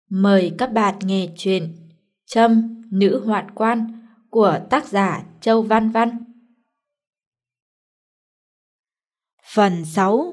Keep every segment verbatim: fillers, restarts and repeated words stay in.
Mời các bạn nghe chuyện Trâm, Nữ Hoạn Quan của tác giả Châu Văn Văn. Phần sáu.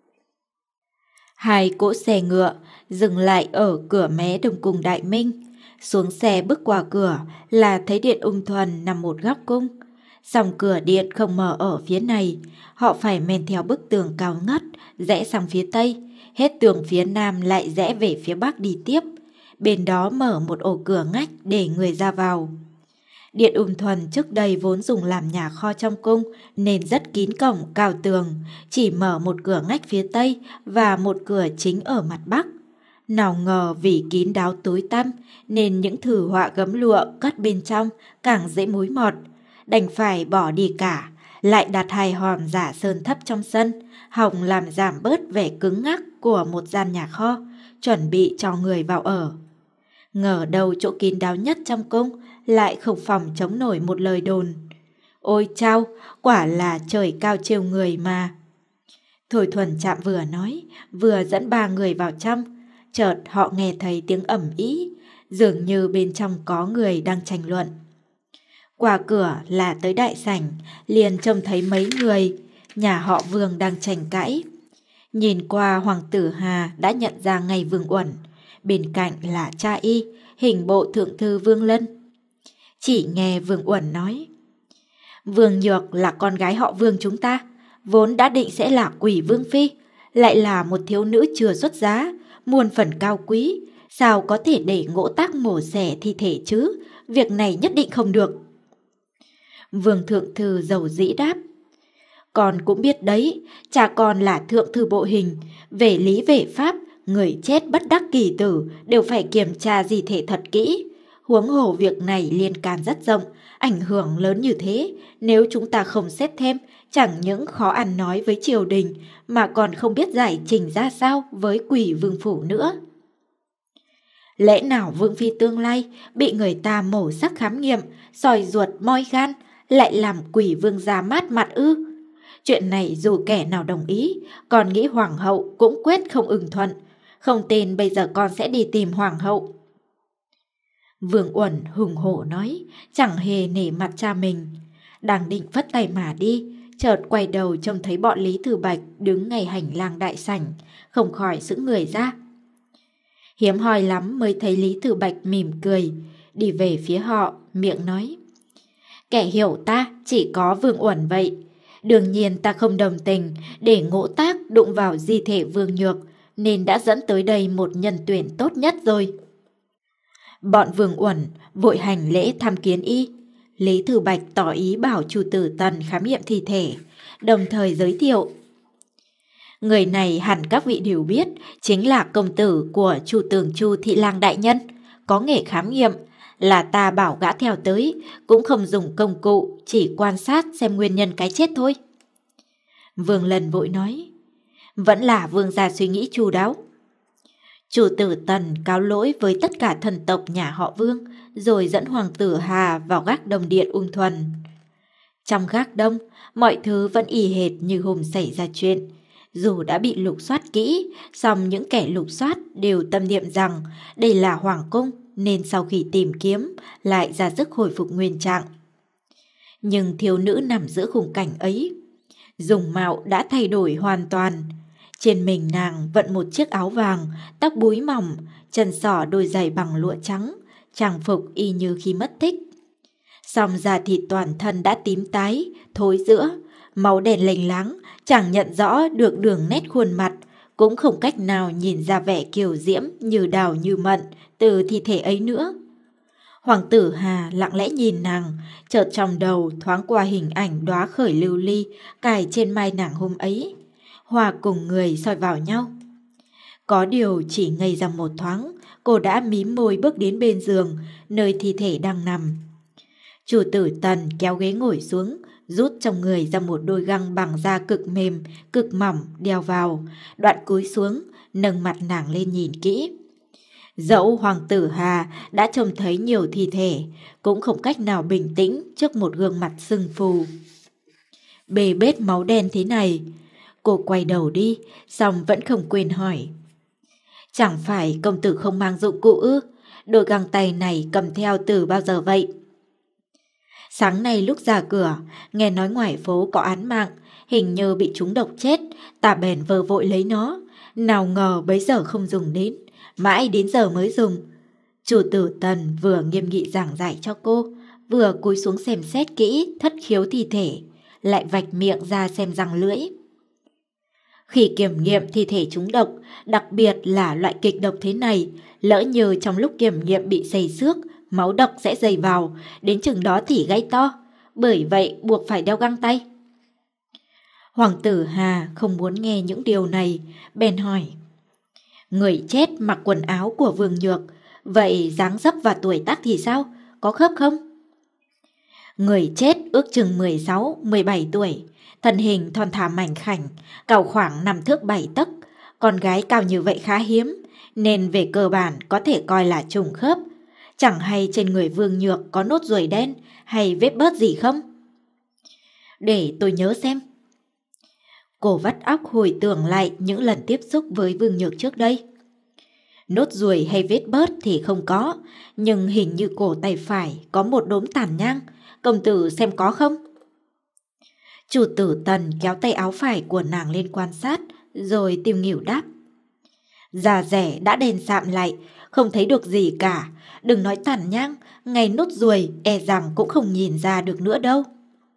Hai cỗ xe ngựa dừng lại ở cửa mé Đông Cung Đại Minh. Xuống xe bước qua cửa là thấy Điện Ung Thuần nằm một góc cung. Song cửa điện không mở ở phía này, họ phải men theo bức tường cao ngất, rẽ sang phía tây, hết tường phía nam lại rẽ về phía bắc đi tiếp. Bên đó mở một ổ cửa ngách để người ra vào. Điện Ung Thuần trước đây vốn dùng làm nhà kho trong cung nên rất kín cổng cao tường, chỉ mở một cửa ngách phía tây và một cửa chính ở mặt bắc. Nào ngờ vì kín đáo tối tăm nên những thử họa gấm lụa cất bên trong càng dễ mối mọt, đành phải bỏ đi cả, lại đặt hai hòn giả sơn thấp trong sân, hòng làm giảm bớt vẻ cứng ngắc của một gian nhà kho, chuẩn bị cho người vào ở. Ngờ đâu chỗ kín đáo nhất trong cung lại không phòng chống nổi một lời đồn. Ôi chao, quả là trời cao trêu người mà. Thôi Thuần Trạm vừa nói, vừa dẫn ba người vào trong. Chợt họ nghe thấy tiếng ầm ĩ, dường như bên trong có người đang tranh luận. Qua cửa là tới đại sảnh, liền trông thấy mấy người, nhà họ Vương đang tranh cãi. Nhìn qua Hoàng tử Hà đã nhận ra ngay Vương Uẩn, bên cạnh là cha y, hình bộ thượng thư Vương Lân. Chỉ nghe Vương Uẩn nói: Vương Nhược là con gái họ Vương chúng ta, vốn đã định sẽ là Quỷ Vương Phi, lại là một thiếu nữ chưa xuất giá, muôn phần cao quý, sao có thể để Ngỗ Tác mổ xẻ thi thể chứ, việc này nhất định không được. Vương thượng thư dầu dĩ đáp: Con cũng biết đấy, cha con là thượng thư bộ hình, về lý về pháp, người chết bất đắc kỳ tử đều phải kiểm tra di thể thật kỹ. Huống hồ việc này liên can rất rộng, ảnh hưởng lớn như thế, nếu chúng ta không xét thêm, chẳng những khó ăn nói với triều đình, mà còn không biết giải trình ra sao với Quỷ Vương phủ nữa. Lẽ nào Vương Phi tương lai bị người ta mổ xác khám nghiệm, soi ruột moi gan, lại làm Quỷ Vương ra mát mặt ư? Chuyện này dù kẻ nào đồng ý, con nghĩ hoàng hậu cũng quyết không ưng thuận. Không tin bây giờ con sẽ đi tìm hoàng hậu. Vương Uẩn hùng hổ nói, chẳng hề nể mặt cha mình. Đang định phất tay mà đi, chợt quay đầu trông thấy bọn Lý Thừa Bạch đứng ngay hành lang đại sảnh, không khỏi sững người ra. Hiếm hoi lắm mới thấy Lý Thừa Bạch mỉm cười, đi về phía họ, miệng nói: Kẻ hiểu ta chỉ có Vương Uẩn vậy. Đương nhiên ta không đồng tình để Ngỗ Tác đụng vào di thể Vương Nhược, nên đã dẫn tới đây một nhân tuyển tốt nhất rồi. Bọn Vương Uẩn vội hành lễ tham kiến y. Lý Thừa Bạch tỏ ý bảo Chu Tử Tần khám nghiệm thi thể, đồng thời giới thiệu: Người này hẳn các vị đều biết, chính là công tử của Chu Tường Chu Thị Lang đại nhân, có nghề khám nghiệm, là ta bảo gã theo tới, cũng không dùng công cụ, chỉ quan sát xem nguyên nhân cái chết thôi. Vương Lân vội nói: Vẫn là vương gia suy nghĩ chu đáo. Chủ tử Tần cáo lỗi với tất cả thần tộc nhà họ Vương, rồi dẫn hoàng tử Hà vào gác đông điện Ung Thuần. Trong gác đông, mọi thứ vẫn y hệt như hôm xảy ra chuyện. Dù đã bị lục soát kỹ, song những kẻ lục soát đều tâm niệm rằng đây là hoàng cung, nên sau khi tìm kiếm lại ra sức hồi phục nguyên trạng. Nhưng thiếu nữ nằm giữa khung cảnh ấy, dung mạo đã thay đổi hoàn toàn. Trên mình nàng vận một chiếc áo vàng, tóc búi mỏng, chân xỏ đôi giày bằng lụa trắng, trang phục y như khi mất tích. Song da thịt toàn thân đã tím tái, thối rữa, máu đen lênh láng, chẳng nhận rõ được đường nét khuôn mặt, cũng không cách nào nhìn ra vẻ kiều diễm như đào như mận từ thi thể ấy nữa. Hoàng tử Hà lặng lẽ nhìn nàng, chợt trong đầu thoáng qua hình ảnh đóa khởi lưu ly cài trên mai nàng hôm ấy, hòa cùng người soi vào nhau. Có điều chỉ ngây ra một thoáng, cô đã mím môi bước đến bên giường, nơi thi thể đang nằm. Chủ tử Tần kéo ghế ngồi xuống, rút trong người ra một đôi găng bằng da cực mềm, cực mỏng đeo vào, đoạn cúi xuống, nâng mặt nàng lên nhìn kỹ. Dẫu hoàng tử Hà đã trông thấy nhiều thi thể, cũng không cách nào bình tĩnh trước một gương mặt sưng phù, bê bết máu đen thế này. Cô quay đầu đi, song vẫn không quên hỏi: Chẳng phải công tử không mang dụng cụ ư? Đôi găng tay này cầm theo từ bao giờ vậy? Sáng nay lúc ra cửa, nghe nói ngoài phố có án mạng, hình như bị trúng độc chết, ta bèn vờ vội lấy nó. Nào ngờ bấy giờ không dùng đến, mãi đến giờ mới dùng. Chủ tử Tần vừa nghiêm nghị giảng giải cho cô, vừa cúi xuống xem xét kỹ thất khiếu thi thể, lại vạch miệng ra xem răng lưỡi. Khi kiểm nghiệm thi thể trúng độc, đặc biệt là loại kịch độc thế này, lỡ như trong lúc kiểm nghiệm bị xây xước, máu độc sẽ dày vào, đến chừng đó thì gãy to, bởi vậy buộc phải đeo găng tay. Hoàng tử Hà không muốn nghe những điều này, bèn hỏi. Người chết mặc quần áo của Vương Nhược, vậy dáng dấp và tuổi tác thì sao? Có khớp không? Người chết ước chừng mười sáu mười bảy tuổi, thân hình thon thả mảnh khảnh, cao khoảng năm thước bảy tấc. Con gái cao như vậy khá hiếm, nên về cơ bản có thể coi là trùng khớp. Chẳng hay trên người Vương Nhược có nốt ruồi đen hay vết bớt gì không? Để tôi nhớ xem. Cô vắt óc hồi tưởng lại những lần tiếp xúc với Vương Nhược trước đây. Nốt ruồi hay vết bớt thì không có, nhưng hình như cổ tay phải có một đốm tàn nhang. Công tử xem có không? Chủ tử Tần kéo tay áo phải của nàng lên quan sát, rồi tiêu nghỉu đáp. Da rẻ đã đen sạm lại, không thấy được gì cả. Đừng nói tàn nhang, ngay nốt ruồi e rằng cũng không nhìn ra được nữa đâu.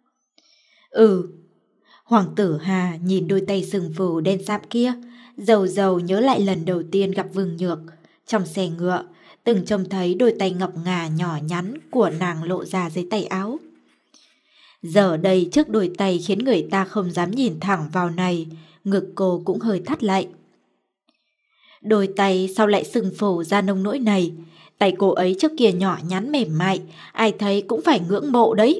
Ừ. Hoàng tử Hà nhìn đôi tay sừng phù đen sạm kia, dầu dầu nhớ lại lần đầu tiên gặp Vương Nhược. Trong xe ngựa, từng trông thấy đôi tay ngọc ngà nhỏ nhắn của nàng lộ ra dưới tay áo. Giờ đây trước đôi tay khiến người ta không dám nhìn thẳng vào này, ngực cô cũng hơi thắt lại. Đôi tay sao lại sưng phù ra nông nỗi này? Tay cô ấy trước kia nhỏ nhắn mềm mại, ai thấy cũng phải ngưỡng mộ đấy.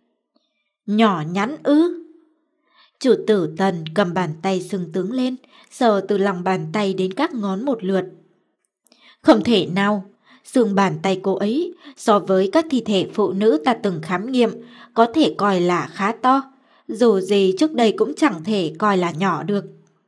Nhỏ nhắn ư? Chủ tử Tần cầm bàn tay sưng tướng lên, sờ từ lòng bàn tay đến các ngón một lượt. Không thể nào, xương bàn tay cô ấy so với các thi thể phụ nữ ta từng khám nghiệm có thể coi là khá to, dù gì trước đây cũng chẳng thể coi là nhỏ được.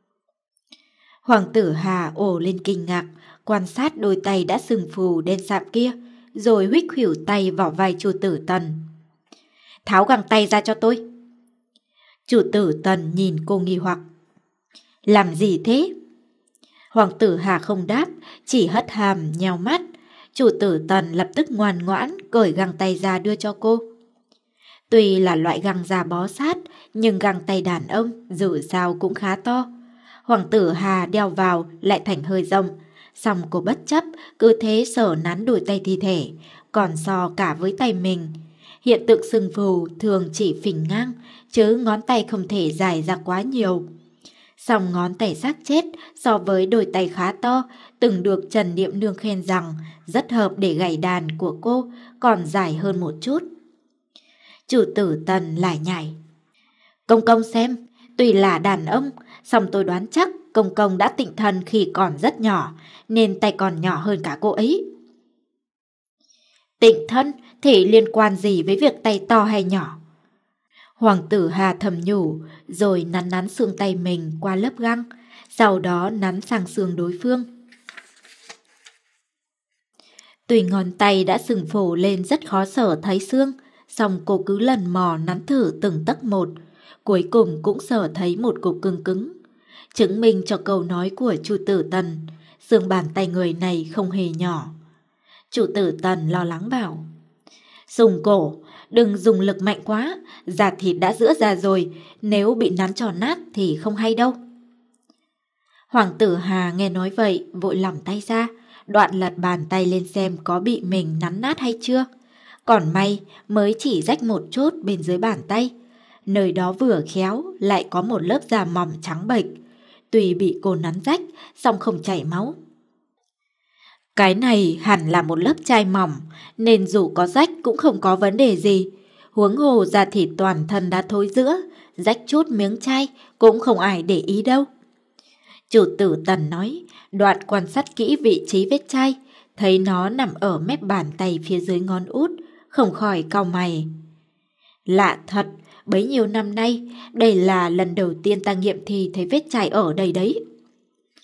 Hoàng tử Hà ồ lên kinh ngạc, quan sát đôi tay đã sưng phù đen sạm kia, rồi huých khuỷu tay vào vai chủ tử Tần. Tháo găng tay ra cho tôi. Chủ tử Tần nhìn cô nghi hoặc. Làm gì thế? Hoàng tử Hà không đáp, chỉ hất hàm nheo mắt. Chủ tử Tần lập tức ngoan ngoãn cởi găng tay ra đưa cho cô. Tuy là loại găng da bó sát, nhưng găng tay đàn ông dù sao cũng khá to. Hoàng tử Hà đeo vào lại thành hơi rộng, xong cô bất chấp cứ thế sờ nắn đôi tay thi thể, còn so cả với tay mình. Hiện tượng sưng phù thường chỉ phình ngang, chứ ngón tay không thể dài ra quá nhiều. Song ngón tay xác chết so với đôi tay khá to, từng được Trần Niệm Nương khen rằng rất hợp để gảy đàn của cô, còn dài hơn một chút. Chủ tử Tần lại nhảy. Công công xem, tuy là đàn ông, song tôi đoán chắc công công đã tịnh thân khi còn rất nhỏ, nên tay còn nhỏ hơn cả cô ấy. Tịnh thân thì liên quan gì với việc tay to hay nhỏ? Hoàng tử Hà thầm nhủ, rồi nắn nắn xương tay mình qua lớp găng, sau đó nắn sang xương đối phương. Tuy ngón tay đã sưng phù lên rất khó sở thấy xương, song cô cứ lần mò nắn thử từng tấc một, cuối cùng cũng sở thấy một cục cứng cứng. Chứng minh cho câu nói của chủ tử Tần, xương bàn tay người này không hề nhỏ. Chủ tử Tần lo lắng bảo, dùng cổ, đừng dùng lực mạnh quá, da thịt đã giãn ra rồi, nếu bị nắn tròn nát thì không hay đâu. Hoàng tử Hà nghe nói vậy, vội lỏng tay ra, đoạn lật bàn tay lên xem có bị mình nắn nát hay chưa. Còn may mới chỉ rách một chút bên dưới bàn tay, nơi đó vừa khéo lại có một lớp da mỏng trắng bệch, tuy bị cô nắn rách, song không chảy máu. Cái này hẳn là một lớp chai mỏng, nên dù có rách cũng không có vấn đề gì. Huống hồ da thịt toàn thân đã thối rữa, rách chút miếng chai cũng không ai để ý đâu. Chủ tử Tần nói, đoạn quan sát kỹ vị trí vết chai, thấy nó nằm ở mép bàn tay phía dưới ngón út, không khỏi cau mày. Lạ thật, bấy nhiêu năm nay, đây là lần đầu tiên ta nghiệm thì thấy vết chai ở đây đấy.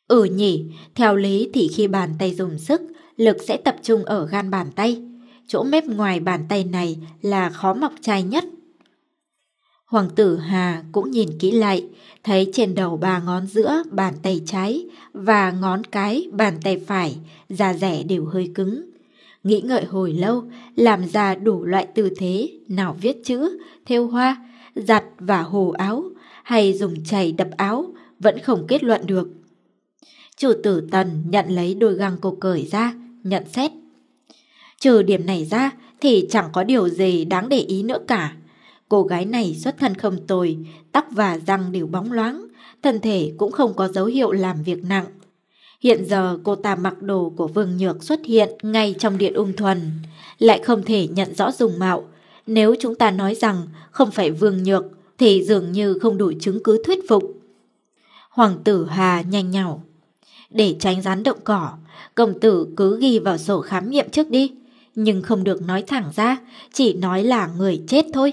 Ừ nhỉ, theo lý thì khi bàn tay dùng sức, lực sẽ tập trung ở gan bàn tay. Chỗ mép ngoài bàn tay này là khó mọc chai nhất. Hoàng tử Hà cũng nhìn kỹ lại, thấy trên đầu ba ngón giữa bàn tay trái và ngón cái bàn tay phải, da dẻ đều hơi cứng. Nghĩ ngợi hồi lâu, làm ra đủ loại tư thế, nào viết chữ, thêu hoa, giặt và hồ áo, hay dùng chày đập áo, vẫn không kết luận được. Chủ tử Tần nhận lấy đôi găng cô cởi ra, nhận xét. Trừ điểm này ra thì chẳng có điều gì đáng để ý nữa cả. Cô gái này xuất thân không tồi, tóc và răng đều bóng loáng, thân thể cũng không có dấu hiệu làm việc nặng. Hiện giờ cô ta mặc đồ của Vương Nhược xuất hiện ngay trong điện ung thuần, lại không thể nhận rõ dung mạo. Nếu chúng ta nói rằng không phải Vương Nhược thì dường như không đủ chứng cứ thuyết phục. Hoàng tử Hà nhanh nhảu. Để tránh rắn động cỏ, công tử cứ ghi vào sổ khám nghiệm trước đi, nhưng không được nói thẳng ra, chỉ nói là người chết thôi.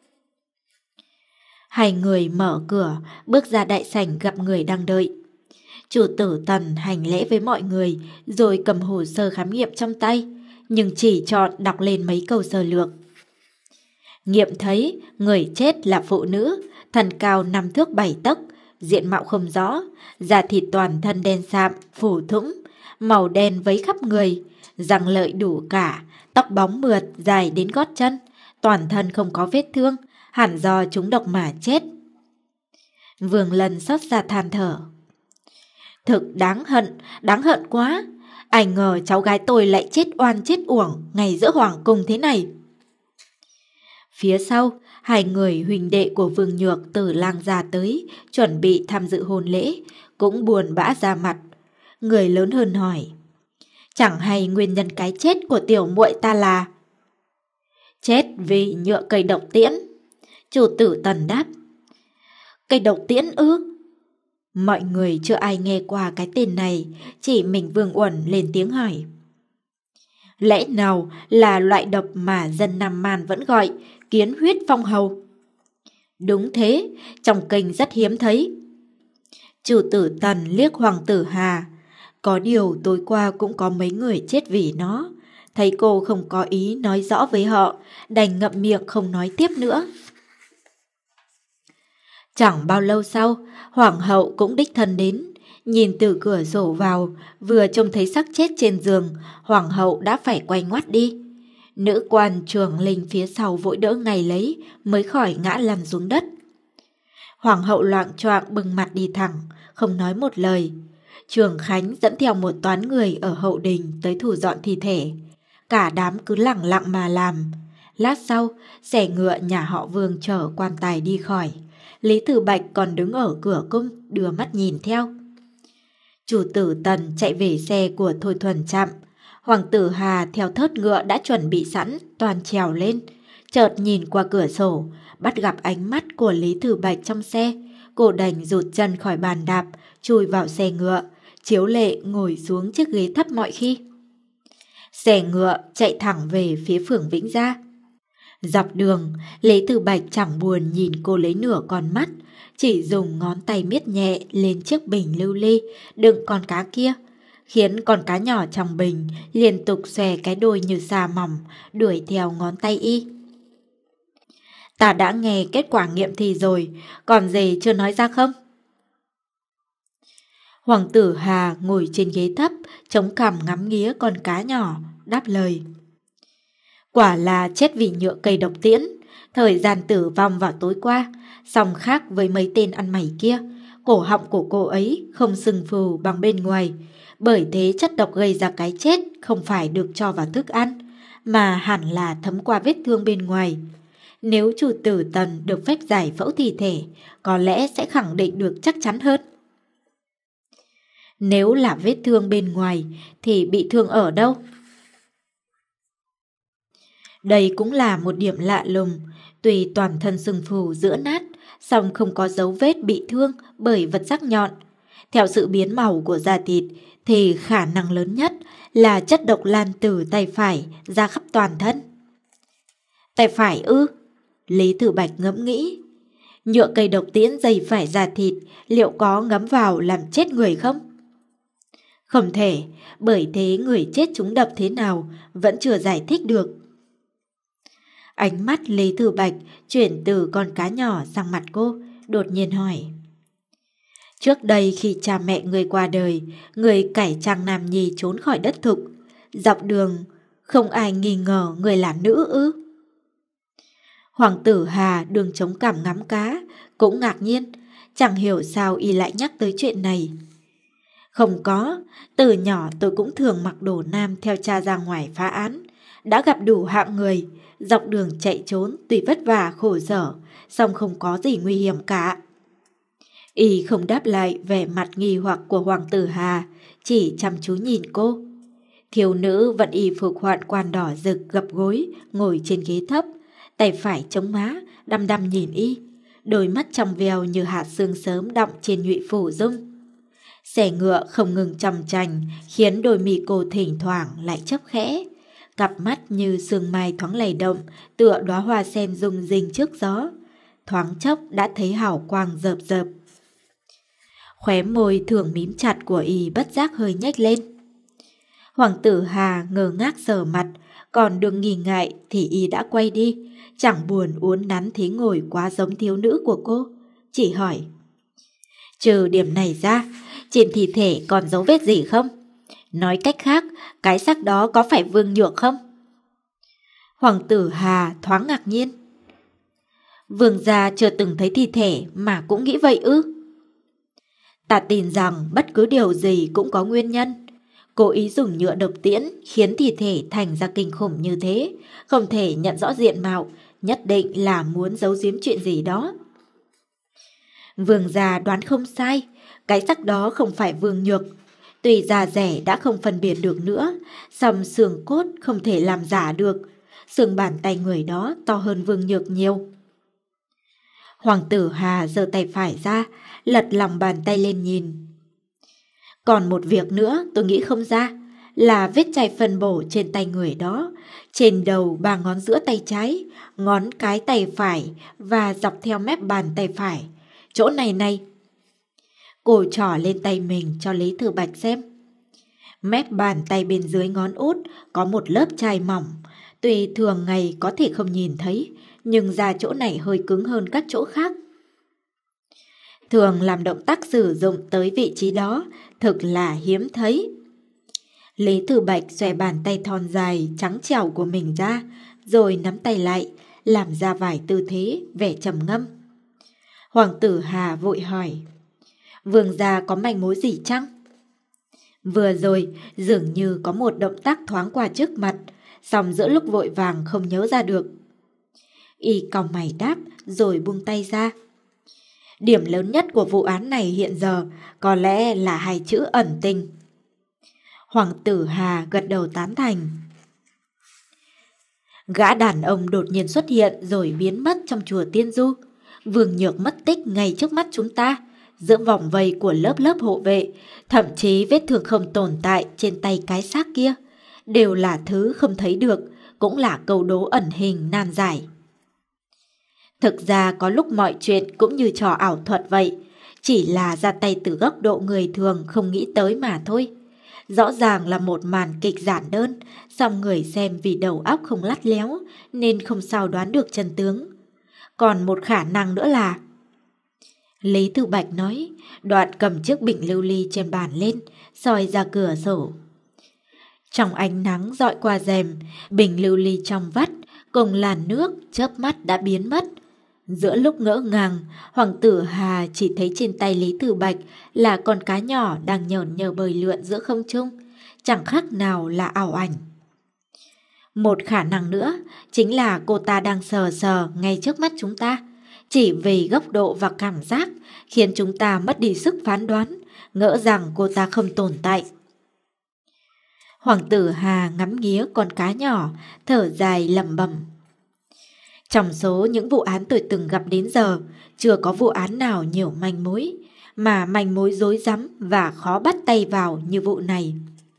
Hai người mở cửa, bước ra đại sảnh gặp người đang đợi. Chủ tử Tần hành lễ với mọi người, rồi cầm hồ sơ khám nghiệm trong tay, nhưng chỉ chọn đọc lên mấy câu sơ lược. Nghiệm thấy người chết là phụ nữ, thân cao năm thước bảy tấc, diện mạo không rõ, da thịt toàn thân đen sạm, phủ thũng, màu đen vấy khắp người, răng lợi đủ cả, tóc bóng mượt dài đến gót chân, toàn thân không có vết thương, hẳn do trúng độc mà chết. Vương Lân xót xa than thở. Thực đáng hận, đáng hận quá. Ai ngờ cháu gái tôi lại chết oan chết uổng ngay giữa hoàng cung thế này. Phía sau, hai người huynh đệ của Vương Nhược từ Lang gia tới, chuẩn bị tham dự hôn lễ, cũng buồn bã ra mặt. Người lớn hơn hỏi. Chẳng hay nguyên nhân cái chết của tiểu muội ta là? Chết vì nhựa cây độc tiễn. Chủ tử Tần đáp. Cây độc tiễn ư? Mọi người chưa ai nghe qua cái tên này, chỉ mình Vương Uẩn lên tiếng hỏi. Lẽ nào là loại độc mà dân Nam Man vẫn gọi kiến huyết phong hầu? Đúng thế, trong kinh rất hiếm thấy. Chủ tử Tần liếc Hoàng tử Hà. Có điều tối qua cũng có mấy người chết vì nó. Thấy cô không có ý nói rõ với họ, đành ngậm miệng không nói tiếp nữa. Chẳng bao lâu sau, Hoàng hậu cũng đích thân đến. Nhìn từ cửa sổ vào, vừa trông thấy xác chết trên giường, Hoàng hậu đã phải quay ngoắt đi. Nữ quan Trường Linh phía sau vội đỡ ngày lấy, mới khỏi ngã lăn xuống đất. Hoàng hậu loạng choạng bừng mặt đi thẳng, không nói một lời. Trường Khánh dẫn theo một toán người ở hậu đình tới thu dọn thi thể. Cả đám cứ lẳng lặng mà làm. Lát sau, xe ngựa nhà họ Vương chở quan tài đi khỏi. Lý Tử Bạch còn đứng ở cửa cung đưa mắt nhìn theo. Chủ tử Tần chạy về xe của Thôi Thuần Trạm. Hoàng tử Hà theo thớt ngựa đã chuẩn bị sẵn, toàn trèo lên. Chợt nhìn qua cửa sổ, bắt gặp ánh mắt của Lý Tử Bạch trong xe. Cô đành rụt chân khỏi bàn đạp, chui vào xe ngựa, chiếu lệ ngồi xuống chiếc ghế thấp mọi khi. Xe ngựa chạy thẳng về phía phường Vĩnh Gia. Dọc đường, Lý Tử Bạch chẳng buồn nhìn cô lấy nửa con mắt, chỉ dùng ngón tay miết nhẹ lên chiếc bình lưu ly đựng con cá kia, khiến con cá nhỏ trong bình liên tục xòe cái đuôi như xà mỏng đuổi theo ngón tay y. Ta đã nghe kết quả nghiệm thi rồi, còn gì chưa nói ra không? Hoàng tử Hà ngồi trên ghế thấp, chống cằm ngắm nghía con cá nhỏ, đáp lời. Quả là chết vì nhựa cây độc tiễn, thời gian tử vong vào tối qua, song khác với mấy tên ăn mày kia, cổ họng của cô ấy không sưng phù bằng bên ngoài, bởi thế chất độc gây ra cái chết không phải được cho vào thức ăn, mà hẳn là thấm qua vết thương bên ngoài. Nếu chủ tử Tần được phép giải phẫu thi thể, có lẽ sẽ khẳng định được chắc chắn hơn. Nếu là vết thương bên ngoài thì bị thương ở đâu? Đây cũng là một điểm lạ lùng, tuy toàn thân sưng phù giữa nát, song không có dấu vết bị thương bởi vật sắc nhọn. Theo sự biến màu của da thịt thì khả năng lớn nhất là chất độc lan từ tay phải ra khắp toàn thân. Tay phải ư? Lý Tử Bạch ngẫm nghĩ. Nhựa cây độc tiễn dày phải da thịt liệu có ngấm vào làm chết người không? Không thể, bởi thế người chết trúng độc thế nào vẫn chưa giải thích được. Ánh mắt Lý Thư Bạch chuyển từ con cá nhỏ sang mặt cô, đột nhiên hỏi. Trước đây khi cha mẹ người qua đời, người cải trang nam nhi trốn khỏi đất thục, dọc đường không ai nghi ngờ người là nữ ư? Hoàng tử Hà đường chống cằm ngắm cá, cũng ngạc nhiên, chẳng hiểu sao y lại nhắc tới chuyện này. Không có, từ nhỏ tôi cũng thường mặc đồ nam theo cha ra ngoài phá án, đã gặp đủ hạng người, dọc đường chạy trốn tuy vất vả khổ sở, song không có gì nguy hiểm cả. Y không đáp lại vẻ mặt nghi hoặc của Hoàng tử Hà, chỉ chăm chú nhìn cô. Thiếu nữ vẫn y phục hoạn quan đỏ rực gập gối, ngồi trên ghế thấp, tay phải chống má, đăm đăm nhìn y, đôi mắt trong veo như hạt sương sớm đọng trên nhụy phủ dung. Xe ngựa không ngừng chầm chành, khiến đôi mì cô thỉnh thoảng lại chớp khẽ. Cặp mắt như sương mai thoáng lay động, tựa đóa hoa sen rung rinh trước gió. Thoáng chốc đã thấy hào quang rợp rợp. Khóe môi thường mím chặt của y bất giác hơi nhếch lên. Hoàng tử Hà ngơ ngác sờ mặt, còn đừng nghi ngại thì y đã quay đi, chẳng buồn uốn nắn thế ngồi quá giống thiếu nữ của cô, chỉ hỏi. Trừ điểm này ra, trên thi thể còn dấu vết gì không? Nói cách khác, cái xác đó có phải Vương Nhược không? Hoàng tử Hà thoáng ngạc nhiên. Vương gia chưa từng thấy thi thể mà cũng nghĩ vậy ư? Ta tin rằng bất cứ điều gì cũng có nguyên nhân. Cố ý dùng nhựa độc tiễn khiến thi thể thành ra kinh khủng như thế, không thể nhận rõ diện mạo, nhất định là muốn giấu giếm chuyện gì đó. Vương gia đoán không sai, cái xác đó không phải Vương Nhược. Tuy da rẻ đã không phân biệt được nữa, song xương cốt không thể làm giả được. Xương bàn tay người đó to hơn Vương Nhược nhiều. Hoàng tử Hà giơ tay phải ra, lật lòng bàn tay lên nhìn. Còn một việc nữa tôi nghĩ không ra, là vết chai phân bổ trên tay người đó, trên đầu ba ngón giữa tay trái, ngón cái tay phải và dọc theo mép bàn tay phải. Chỗ này này. Cô trỏ lên tay mình cho Lý Thư Bạch xem. Mép bàn tay bên dưới ngón út có một lớp chai mỏng, tuy thường ngày có thể không nhìn thấy, nhưng da chỗ này hơi cứng hơn các chỗ khác. Thường làm động tác sử dụng tới vị trí đó, thực là hiếm thấy. Lý Thư Bạch xòe bàn tay thon dài, trắng trẻo của mình ra, rồi nắm tay lại, làm ra vài tư thế, vẻ trầm ngâm. Hoàng tử Hà vội hỏi, Vương gia có manh mối gì chăng? Vừa rồi, dường như có một động tác thoáng qua trước mặt, song giữa lúc vội vàng không nhớ ra được. Y cau mày đáp, rồi buông tay ra. Điểm lớn nhất của vụ án này hiện giờ có lẽ là hai chữ ẩn tình. Hoàng tử Hà gật đầu tán thành. Gã đàn ông đột nhiên xuất hiện rồi biến mất trong chùa Tiên Du. Vương Nhược mất tích ngay trước mắt chúng ta, giữa vòng vây của lớp lớp hộ vệ, thậm chí vết thương không tồn tại trên tay cái xác kia, đều là thứ không thấy được, cũng là câu đố ẩn hình nan giải. Thực ra có lúc mọi chuyện cũng như trò ảo thuật vậy, chỉ là ra tay từ góc độ người thường không nghĩ tới mà thôi. Rõ ràng là một màn kịch giản đơn, song người xem vì đầu óc không lắt léo nên không sao đoán được chân tướng. Còn một khả năng nữa là... Lý Thư Bạch nói, đoạn cầm chiếc bình lưu ly trên bàn lên, soi ra cửa sổ. Trong ánh nắng dọi qua rèm, bình lưu ly trong vắt cùng làn nước chớp mắt đã biến mất. Giữa lúc ngỡ ngàng, Hoàng tử Hà chỉ thấy trên tay Lý Thư Bạch là con cá nhỏ đang nhởn nhơ bơi lượn giữa không trung, chẳng khác nào là ảo ảnh. Một khả năng nữa chính là cô ta đang sờ sờ ngay trước mắt chúng ta, chỉ vì góc độ và cảm giác khiến chúng ta mất đi sức phán đoán, ngỡ rằng cô ta không tồn tại. Hoàng tử Hà ngắm nghía con cá nhỏ, thở dài lẩm bẩm. Trong số những vụ án tôi từng gặp đến giờ, chưa có vụ án nào nhiều manh mối, mà manh mối rối rắm và khó bắt tay vào như vụ này.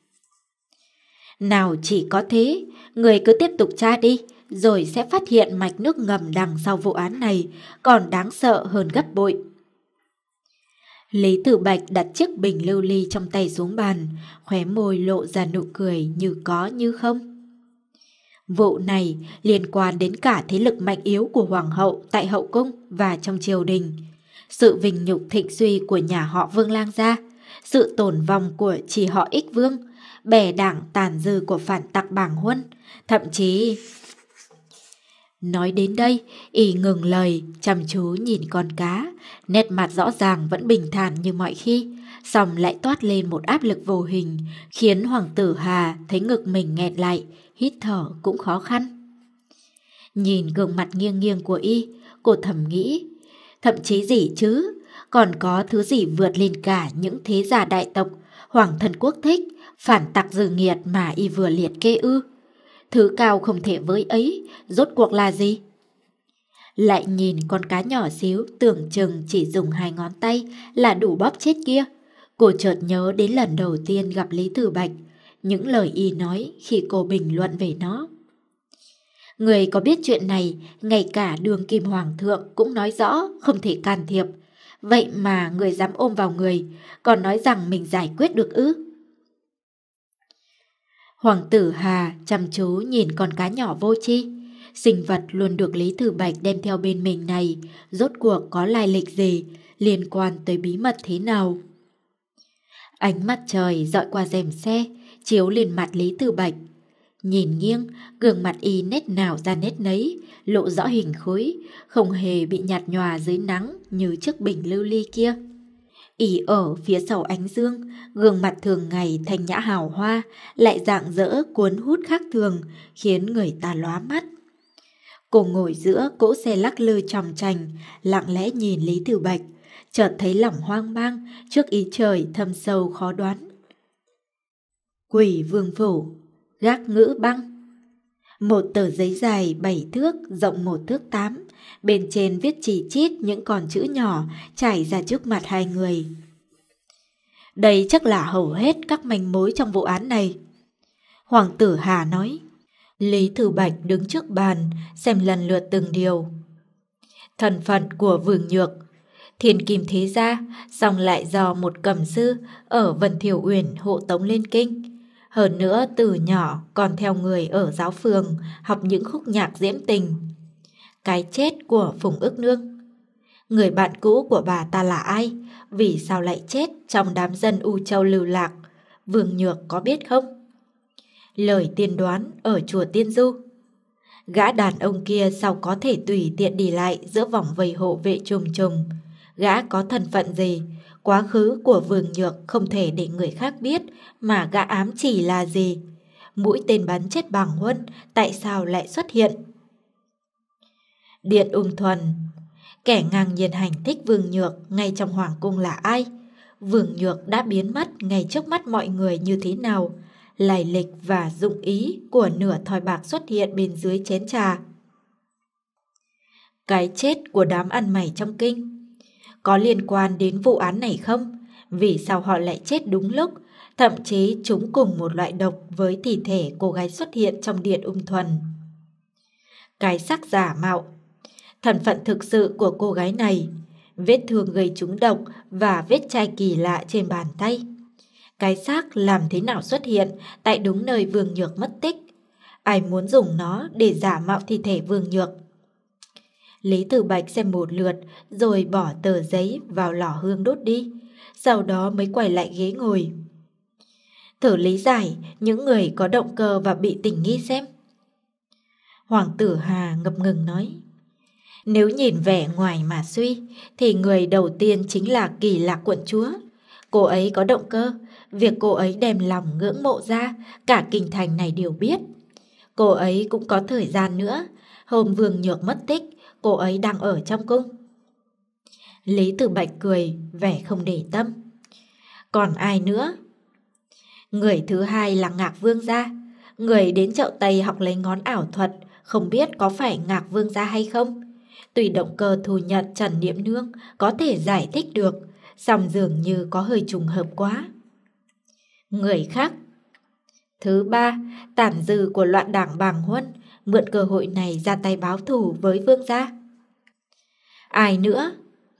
Nào chỉ có thế, người cứ tiếp tục tra đi, rồi sẽ phát hiện mạch nước ngầm đằng sau vụ án này còn đáng sợ hơn gấp bội. Lý Tử Bạch đặt chiếc bình lưu ly trong tay xuống bàn, khóe môi lộ ra nụ cười như có như không. Vụ này liên quan đến cả thế lực mạnh yếu của hoàng hậu tại hậu cung và trong triều đình, sự vinh nhục thịnh suy của nhà họ Vương Lang gia, sự tổn vong của chỉ họ Ích Vương, bè đảng tàn dư của phản tặc Bàng Huân, thậm chí... Nói đến đây, y ngừng lời, chăm chú nhìn con cá, nét mặt rõ ràng vẫn bình thản như mọi khi, song lại toát lên một áp lực vô hình, khiến Hoàng tử Hà thấy ngực mình nghẹn lại, hít thở cũng khó khăn. Nhìn gương mặt nghiêng nghiêng của y, cô thầm nghĩ, thậm chí gì chứ, còn có thứ gì vượt lên cả những thế gia đại tộc, hoàng thân quốc thích, phản tặc dư nghiệt mà y vừa liệt kê ư? Thứ cao không thể với ấy, rốt cuộc là gì? Lại nhìn con cá nhỏ xíu tưởng chừng chỉ dùng hai ngón tay là đủ bóp chết kia. Cô chợt nhớ đến lần đầu tiên gặp Lý Tử Bạch, những lời y nói khi cô bình luận về nó. Người có biết chuyện này, ngay cả đường kim hoàng thượng cũng nói rõ không thể can thiệp. Vậy mà người dám ôm vào người, còn nói rằng mình giải quyết được ư? Hoàng tử Hà chăm chú nhìn con cá nhỏ vô tri. Sinh vật luôn được Lý Tử Bạch đem theo bên mình này, rốt cuộc có lai lịch gì, liên quan tới bí mật thế nào? Ánh mặt trời dọi qua rèm xe, chiếu lên mặt Lý Tử Bạch. Nhìn nghiêng, gương mặt y nét nào ra nét nấy, lộ rõ hình khối, không hề bị nhạt nhòa dưới nắng như chiếc bình lưu ly kia. Y ở phía sau ánh dương, gương mặt thường ngày thanh nhã hào hoa, lại rạng rỡ cuốn hút khác thường, khiến người ta lóa mắt. Cô ngồi giữa cỗ xe lắc lư tròng trành, lặng lẽ nhìn Lý Tử Bạch, chợt thấy lòng hoang mang trước ý trời thâm sâu khó đoán. Quỷ vương phủ, gác ngữ băng. Một tờ giấy dài bảy thước, rộng một thước tám, bên trên viết chỉ chít những con chữ nhỏ trải ra trước mặt hai người. Đây chắc là hầu hết các manh mối trong vụ án này. Hoàng tử Hà nói. Lý Tử Bạch đứng trước bàn, xem lần lượt từng điều. Thân phận của Vương Nhược, thiên kim thế gia, song lại do một cẩm sư ở Vân Thiểu Uyển hộ tống lên kinh. Hơn nữa từ nhỏ còn theo người ở giáo phường học những khúc nhạc diễm tình. Cái chết của Phùng Ức Nương. Người bạn cũ của bà ta là ai? Vì sao lại chết trong đám dân U Châu lưu lạc? Vương Nhược có biết không? Lời tiên đoán ở chùa Tiên Du. Gã đàn ông kia sao có thể tùy tiện đi lại giữa vòng vây hộ vệ trùng trùng? Gã có thân phận gì? Quá khứ của Vương Nhược không thể để người khác biết, mà gã ám chỉ là gì? Mũi tên bắn chết Bàng Huân tại sao lại xuất hiện? Điện Ung Thuần. Kẻ ngang nhiên hành thích Vương Nhược ngay trong hoàng cung là ai? Vương Nhược đã biến mất ngay trước mắt mọi người như thế nào? Lai lịch và dụng ý của nửa thỏi bạc xuất hiện bên dưới chén trà. Cái chết của đám ăn mày trong kinh có liên quan đến vụ án này không? Vì sao họ lại chết đúng lúc? Thậm chí chúng cùng một loại độc với thi thể cô gái xuất hiện trong điện Ung Thuần. Cái xác giả mạo. Thân phận thực sự của cô gái này, vết thương gây trúng độc và vết chai kỳ lạ trên bàn tay. Cái xác làm thế nào xuất hiện tại đúng nơi Vương Nhược mất tích? Ai muốn dùng nó để giả mạo thi thể Vương Nhược? Lý Tử Bạch xem một lượt rồi bỏ tờ giấy vào lò hương đốt đi, sau đó mới quay lại ghế ngồi. Thử lý giải những người có động cơ và bị tình nghi xem. Hoàng tử Hà ngập ngừng nói. Nếu nhìn vẻ ngoài mà suy, thì người đầu tiên chính là Kỳ Lạc quận chúa. Cô ấy có động cơ, việc cô ấy đem lòng ngưỡng mộ ra, cả kinh thành này đều biết. Cô ấy cũng có thời gian nữa, hôm Vương Nhược mất tích, cô ấy đang ở trong cung. Lý Tử Bạch cười, vẻ không để tâm. Còn ai nữa? Người thứ hai là Ngạc Vương gia. Người đến chợ Tây học lấy ngón ảo thuật, không biết có phải Ngạc Vương gia hay không? Tùy động cơ thu nhận Trần Niệm Nương có thể giải thích được, song dường như có hơi trùng hợp quá. Người khác. Thứ ba, tàn dư của loạn đảng Bàng Huân, mượn cơ hội này ra tay báo thù với Vương gia. Ai nữa?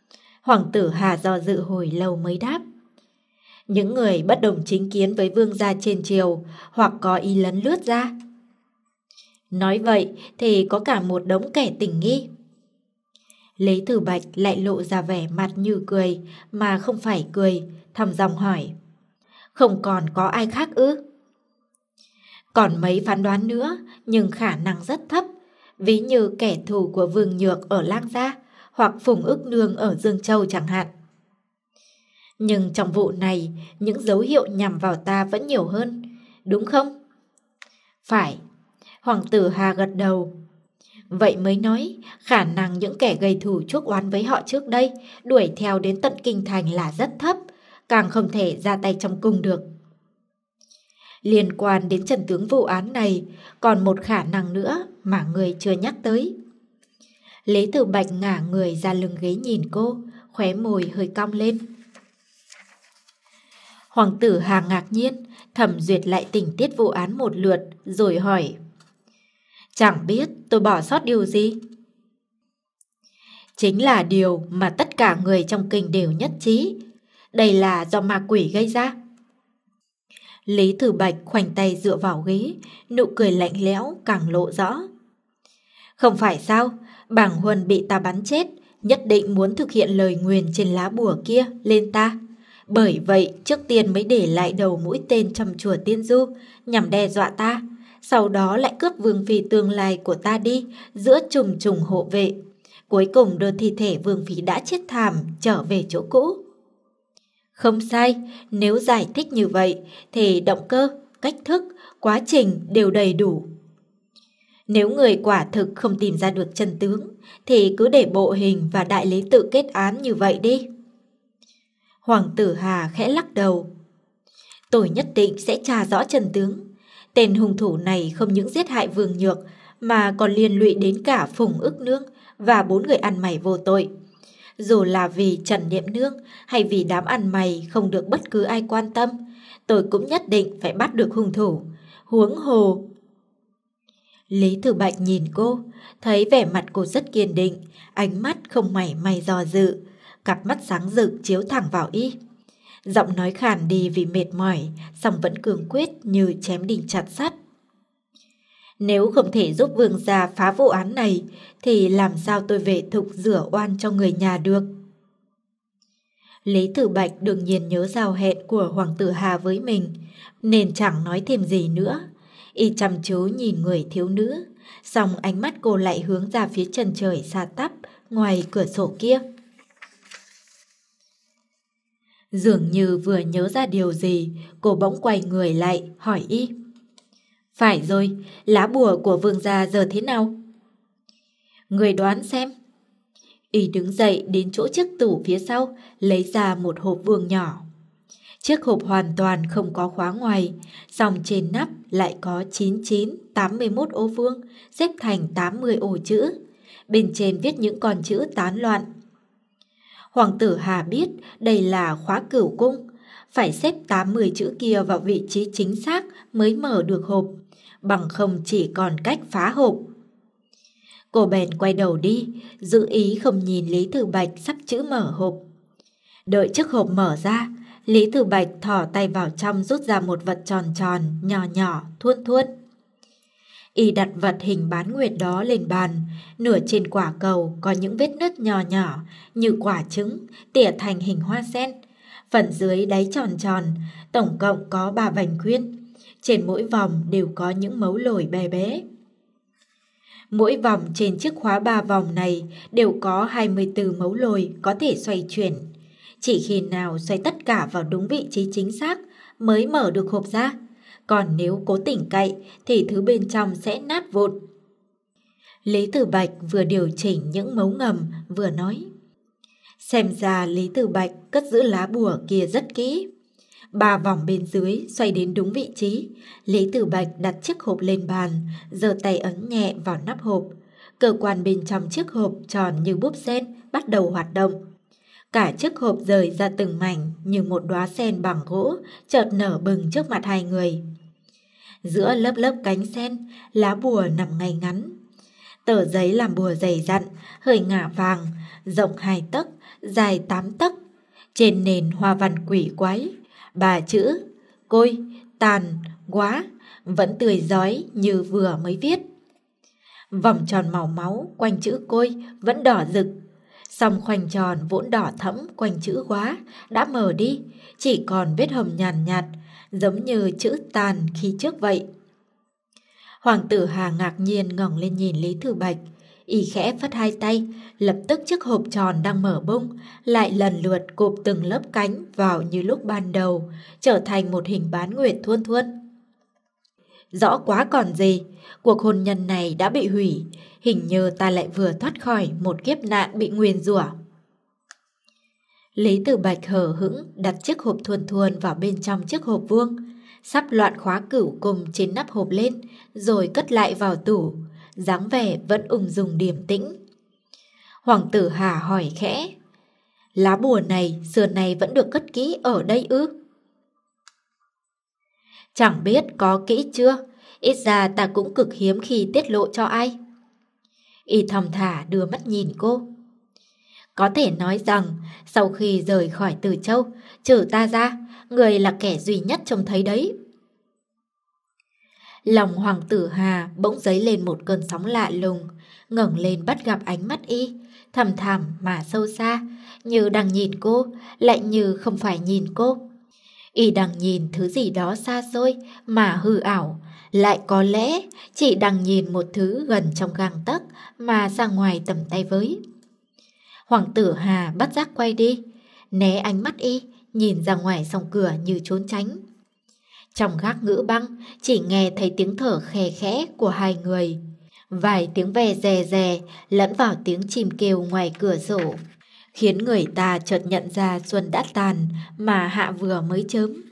Hoàng tử Hà do dự hồi lâu mới đáp. Những người bất đồng chính kiến với vương gia trên triều hoặc có ý lấn lướt ra. Nói vậy thì có cả một đống kẻ tình nghi. Lý Tử Bạch lại lộ ra vẻ mặt như cười mà không phải cười, thầm giọng hỏi. Không còn có ai khác ư? Còn mấy phán đoán nữa, nhưng khả năng rất thấp, ví như kẻ thù của Vương Nhược ở Lang Gia hoặc Phùng Ức Nương ở Dương Châu chẳng hạn. Nhưng trong vụ này, những dấu hiệu nhằm vào ta vẫn nhiều hơn, đúng không? Phải, Hoàng tử Hà gật đầu. Vậy mới nói, khả năng những kẻ gây thù chuốc oán với họ trước đây đuổi theo đến tận kinh thành là rất thấp, càng không thể ra tay trong cung được. Liên quan đến trần tướng vụ án này, còn một khả năng nữa mà người chưa nhắc tới. Lý Tử Bạch ngả người ra lưng ghế nhìn cô, khóe môi hơi cong lên. Hoàng tử Hà ngạc nhiên, thẩm duyệt lại tình tiết vụ án một lượt, rồi hỏi. Chẳng biết tôi bỏ sót điều gì? Chính là điều mà tất cả người trong kinh đều nhất trí. Đây là do ma quỷ gây ra. Lý Tử Bạch khoanh tay dựa vào ghế, nụ cười lạnh lẽo càng lộ rõ. Không phải sao, bàng Huân bị ta bắn chết, nhất định muốn thực hiện lời nguyền trên lá bùa kia lên ta. Bởi vậy trước tiên mới để lại đầu mũi tên trong chùa Tiên Du, nhằm đe dọa ta. Sau đó lại cướp vương phi tương lai của ta đi, giữa trùng trùng hộ vệ. Cuối cùng đưa thi thể vương phi đã chết thảm trở về chỗ cũ. Không sai, nếu giải thích như vậy thì động cơ, cách thức, quá trình đều đầy đủ. Nếu người quả thực không tìm ra được chân tướng thì cứ để bộ hình và đại lý tự kết án như vậy đi. Hoàng tử Hà khẽ lắc đầu. Tôi nhất định sẽ tra rõ chân tướng. Tên hung thủ này không những giết hại Vương Nhược mà còn liên lụy đến cả Phùng Ức Nương và bốn người ăn mày vô tội. Dù là vì Trần Niệm Nương hay vì đám ăn mày không được bất cứ ai quan tâm, tôi cũng nhất định phải bắt được hung thủ. Huống hồ. Lý Tử Bạch nhìn cô, thấy vẻ mặt cô rất kiên định, ánh mắt không mảy may dò dự, cặp mắt sáng rực chiếu thẳng vào y. Giọng nói khàn đi vì mệt mỏi, song vẫn cương quyết như chém đinh chặt sắt. Nếu không thể giúp vương gia phá vụ án này, thì làm sao tôi về thục rửa oan cho người nhà được? Lý Tử Bạch đương nhiên nhớ giao hẹn của Hoàng tử Hà với mình, nên chẳng nói thêm gì nữa. Y chăm chú nhìn người thiếu nữ, song ánh mắt cô lại hướng ra phía chân trời xa tắp ngoài cửa sổ kia. Dường như vừa nhớ ra điều gì, cô bỗng quay người lại hỏi y. Phải rồi, lá bùa của vương gia giờ thế nào? Người đoán xem. Y đứng dậy đến chỗ chiếc tủ phía sau, lấy ra một hộp vuông nhỏ. Chiếc hộp hoàn toàn không có khóa ngoài, song trên nắp lại có chín chín tám mươi mốt ô vuông, xếp thành tám mươi ô chữ. Bên trên viết những con chữ tán loạn. Hoàng tử Hà biết đây là khóa cửu cung, phải xếp tám mươi chữ kia vào vị trí chính xác mới mở được hộp, bằng không chỉ còn cách phá hộp. Cô bèn quay đầu đi, giữ ý không nhìn Lý Tử Bạch sắp chữ mở hộp. Đợi chiếc hộp mở ra, Lý Tử Bạch thò tay vào trong rút ra một vật tròn tròn, nhỏ nhỏ, thuôn thuôn. Y đặt vật hình bán nguyệt đó lên bàn, nửa trên quả cầu có những vết nứt nhỏ nhỏ như quả trứng, tỉa thành hình hoa sen. Phần dưới đáy tròn tròn, tổng cộng có ba vành khuyên. Trên mỗi vòng đều có những mấu lồi bé bé. Mỗi vòng trên chiếc khóa ba vòng này đều có hai mươi tư mấu lồi có thể xoay chuyển. Chỉ khi nào xoay tất cả vào đúng vị trí chính xác mới mở được hộp ra. Còn nếu cố tình cậy thì thứ bên trong sẽ nát vụn. Lý Tử Bạch vừa điều chỉnh những mấu ngầm vừa nói. Xem ra Lý Tử Bạch cất giữ lá bùa kia rất kỹ. Ba vòng bên dưới xoay đến đúng vị trí. Lý Tử Bạch đặt chiếc hộp lên bàn, giơ tay ấn nhẹ vào nắp hộp. Cơ quan bên trong chiếc hộp tròn như búp sen bắt đầu hoạt động. Cả chiếc hộp rời ra từng mảnh như một đóa sen bằng gỗ chợt nở bừng trước mặt hai người. Giữa lớp lớp cánh sen, lá bùa nằm ngay ngắn. Tờ giấy làm bùa dày dặn, hơi ngả vàng, rộng hai tấc, dài tám tấc, trên nền hoa văn quỷ quái, ba chữ côi, tàn, quá vẫn tươi rói như vừa mới viết. Vòng tròn màu máu quanh chữ côi vẫn đỏ rực, song khoanh tròn vốn đỏ thẫm quanh chữ quá đã mờ đi, chỉ còn vết hồng nhàn nhạt, giống như chữ tàn khi trước vậy. Hoàng tử Hà ngạc nhiên ngẩng lên nhìn Lý Thừa Bạch, y khẽ phất hai tay, lập tức chiếc hộp tròn đang mở bung lại lần lượt cụp từng lớp cánh vào như lúc ban đầu, trở thành một hình bán nguyệt thuôn thuôn. Rõ quá còn gì, cuộc hôn nhân này đã bị hủy, hình như ta lại vừa thoát khỏi một kiếp nạn bị nguyền rủa. Lý Tử Bạch hờ hững đặt chiếc hộp thuôn thuôn vào bên trong chiếc hộp vuông, sắp loạn khóa cửu cùng trên nắp hộp lên, rồi cất lại vào tủ, dáng vẻ vẫn ung dung điềm tĩnh. Hoàng tử Hà hỏi khẽ, lá bùa này xưa này vẫn được cất kỹ ở đây ư? Chẳng biết có kỹ chưa, ít ra ta cũng cực hiếm khi tiết lộ cho ai. Y thong thả đưa mắt nhìn cô. Có thể nói rằng sau khi rời khỏi Từ Châu, trừ ta ra, người là kẻ duy nhất trông thấy đấy. Lòng Hoàng tử Hà bỗng dấy lên một cơn sóng lạ lùng, ngẩng lên bắt gặp ánh mắt y, thầm thẳm mà sâu xa, như đang nhìn cô, lại như không phải nhìn cô. Y đang nhìn thứ gì đó xa xôi mà hư ảo, lại có lẽ chỉ đang nhìn một thứ gần trong gang tấc mà ra ngoài tầm tay với. Hoàng tử Hà bất giác quay đi, né ánh mắt y, nhìn ra ngoài song cửa như trốn tránh. Trong gác ngữ băng chỉ nghe thấy tiếng thở khe khẽ của hai người, vài tiếng ve rè rè lẫn vào tiếng chim kêu ngoài cửa sổ, khiến người ta chợt nhận ra xuân đã tàn mà hạ vừa mới chớm.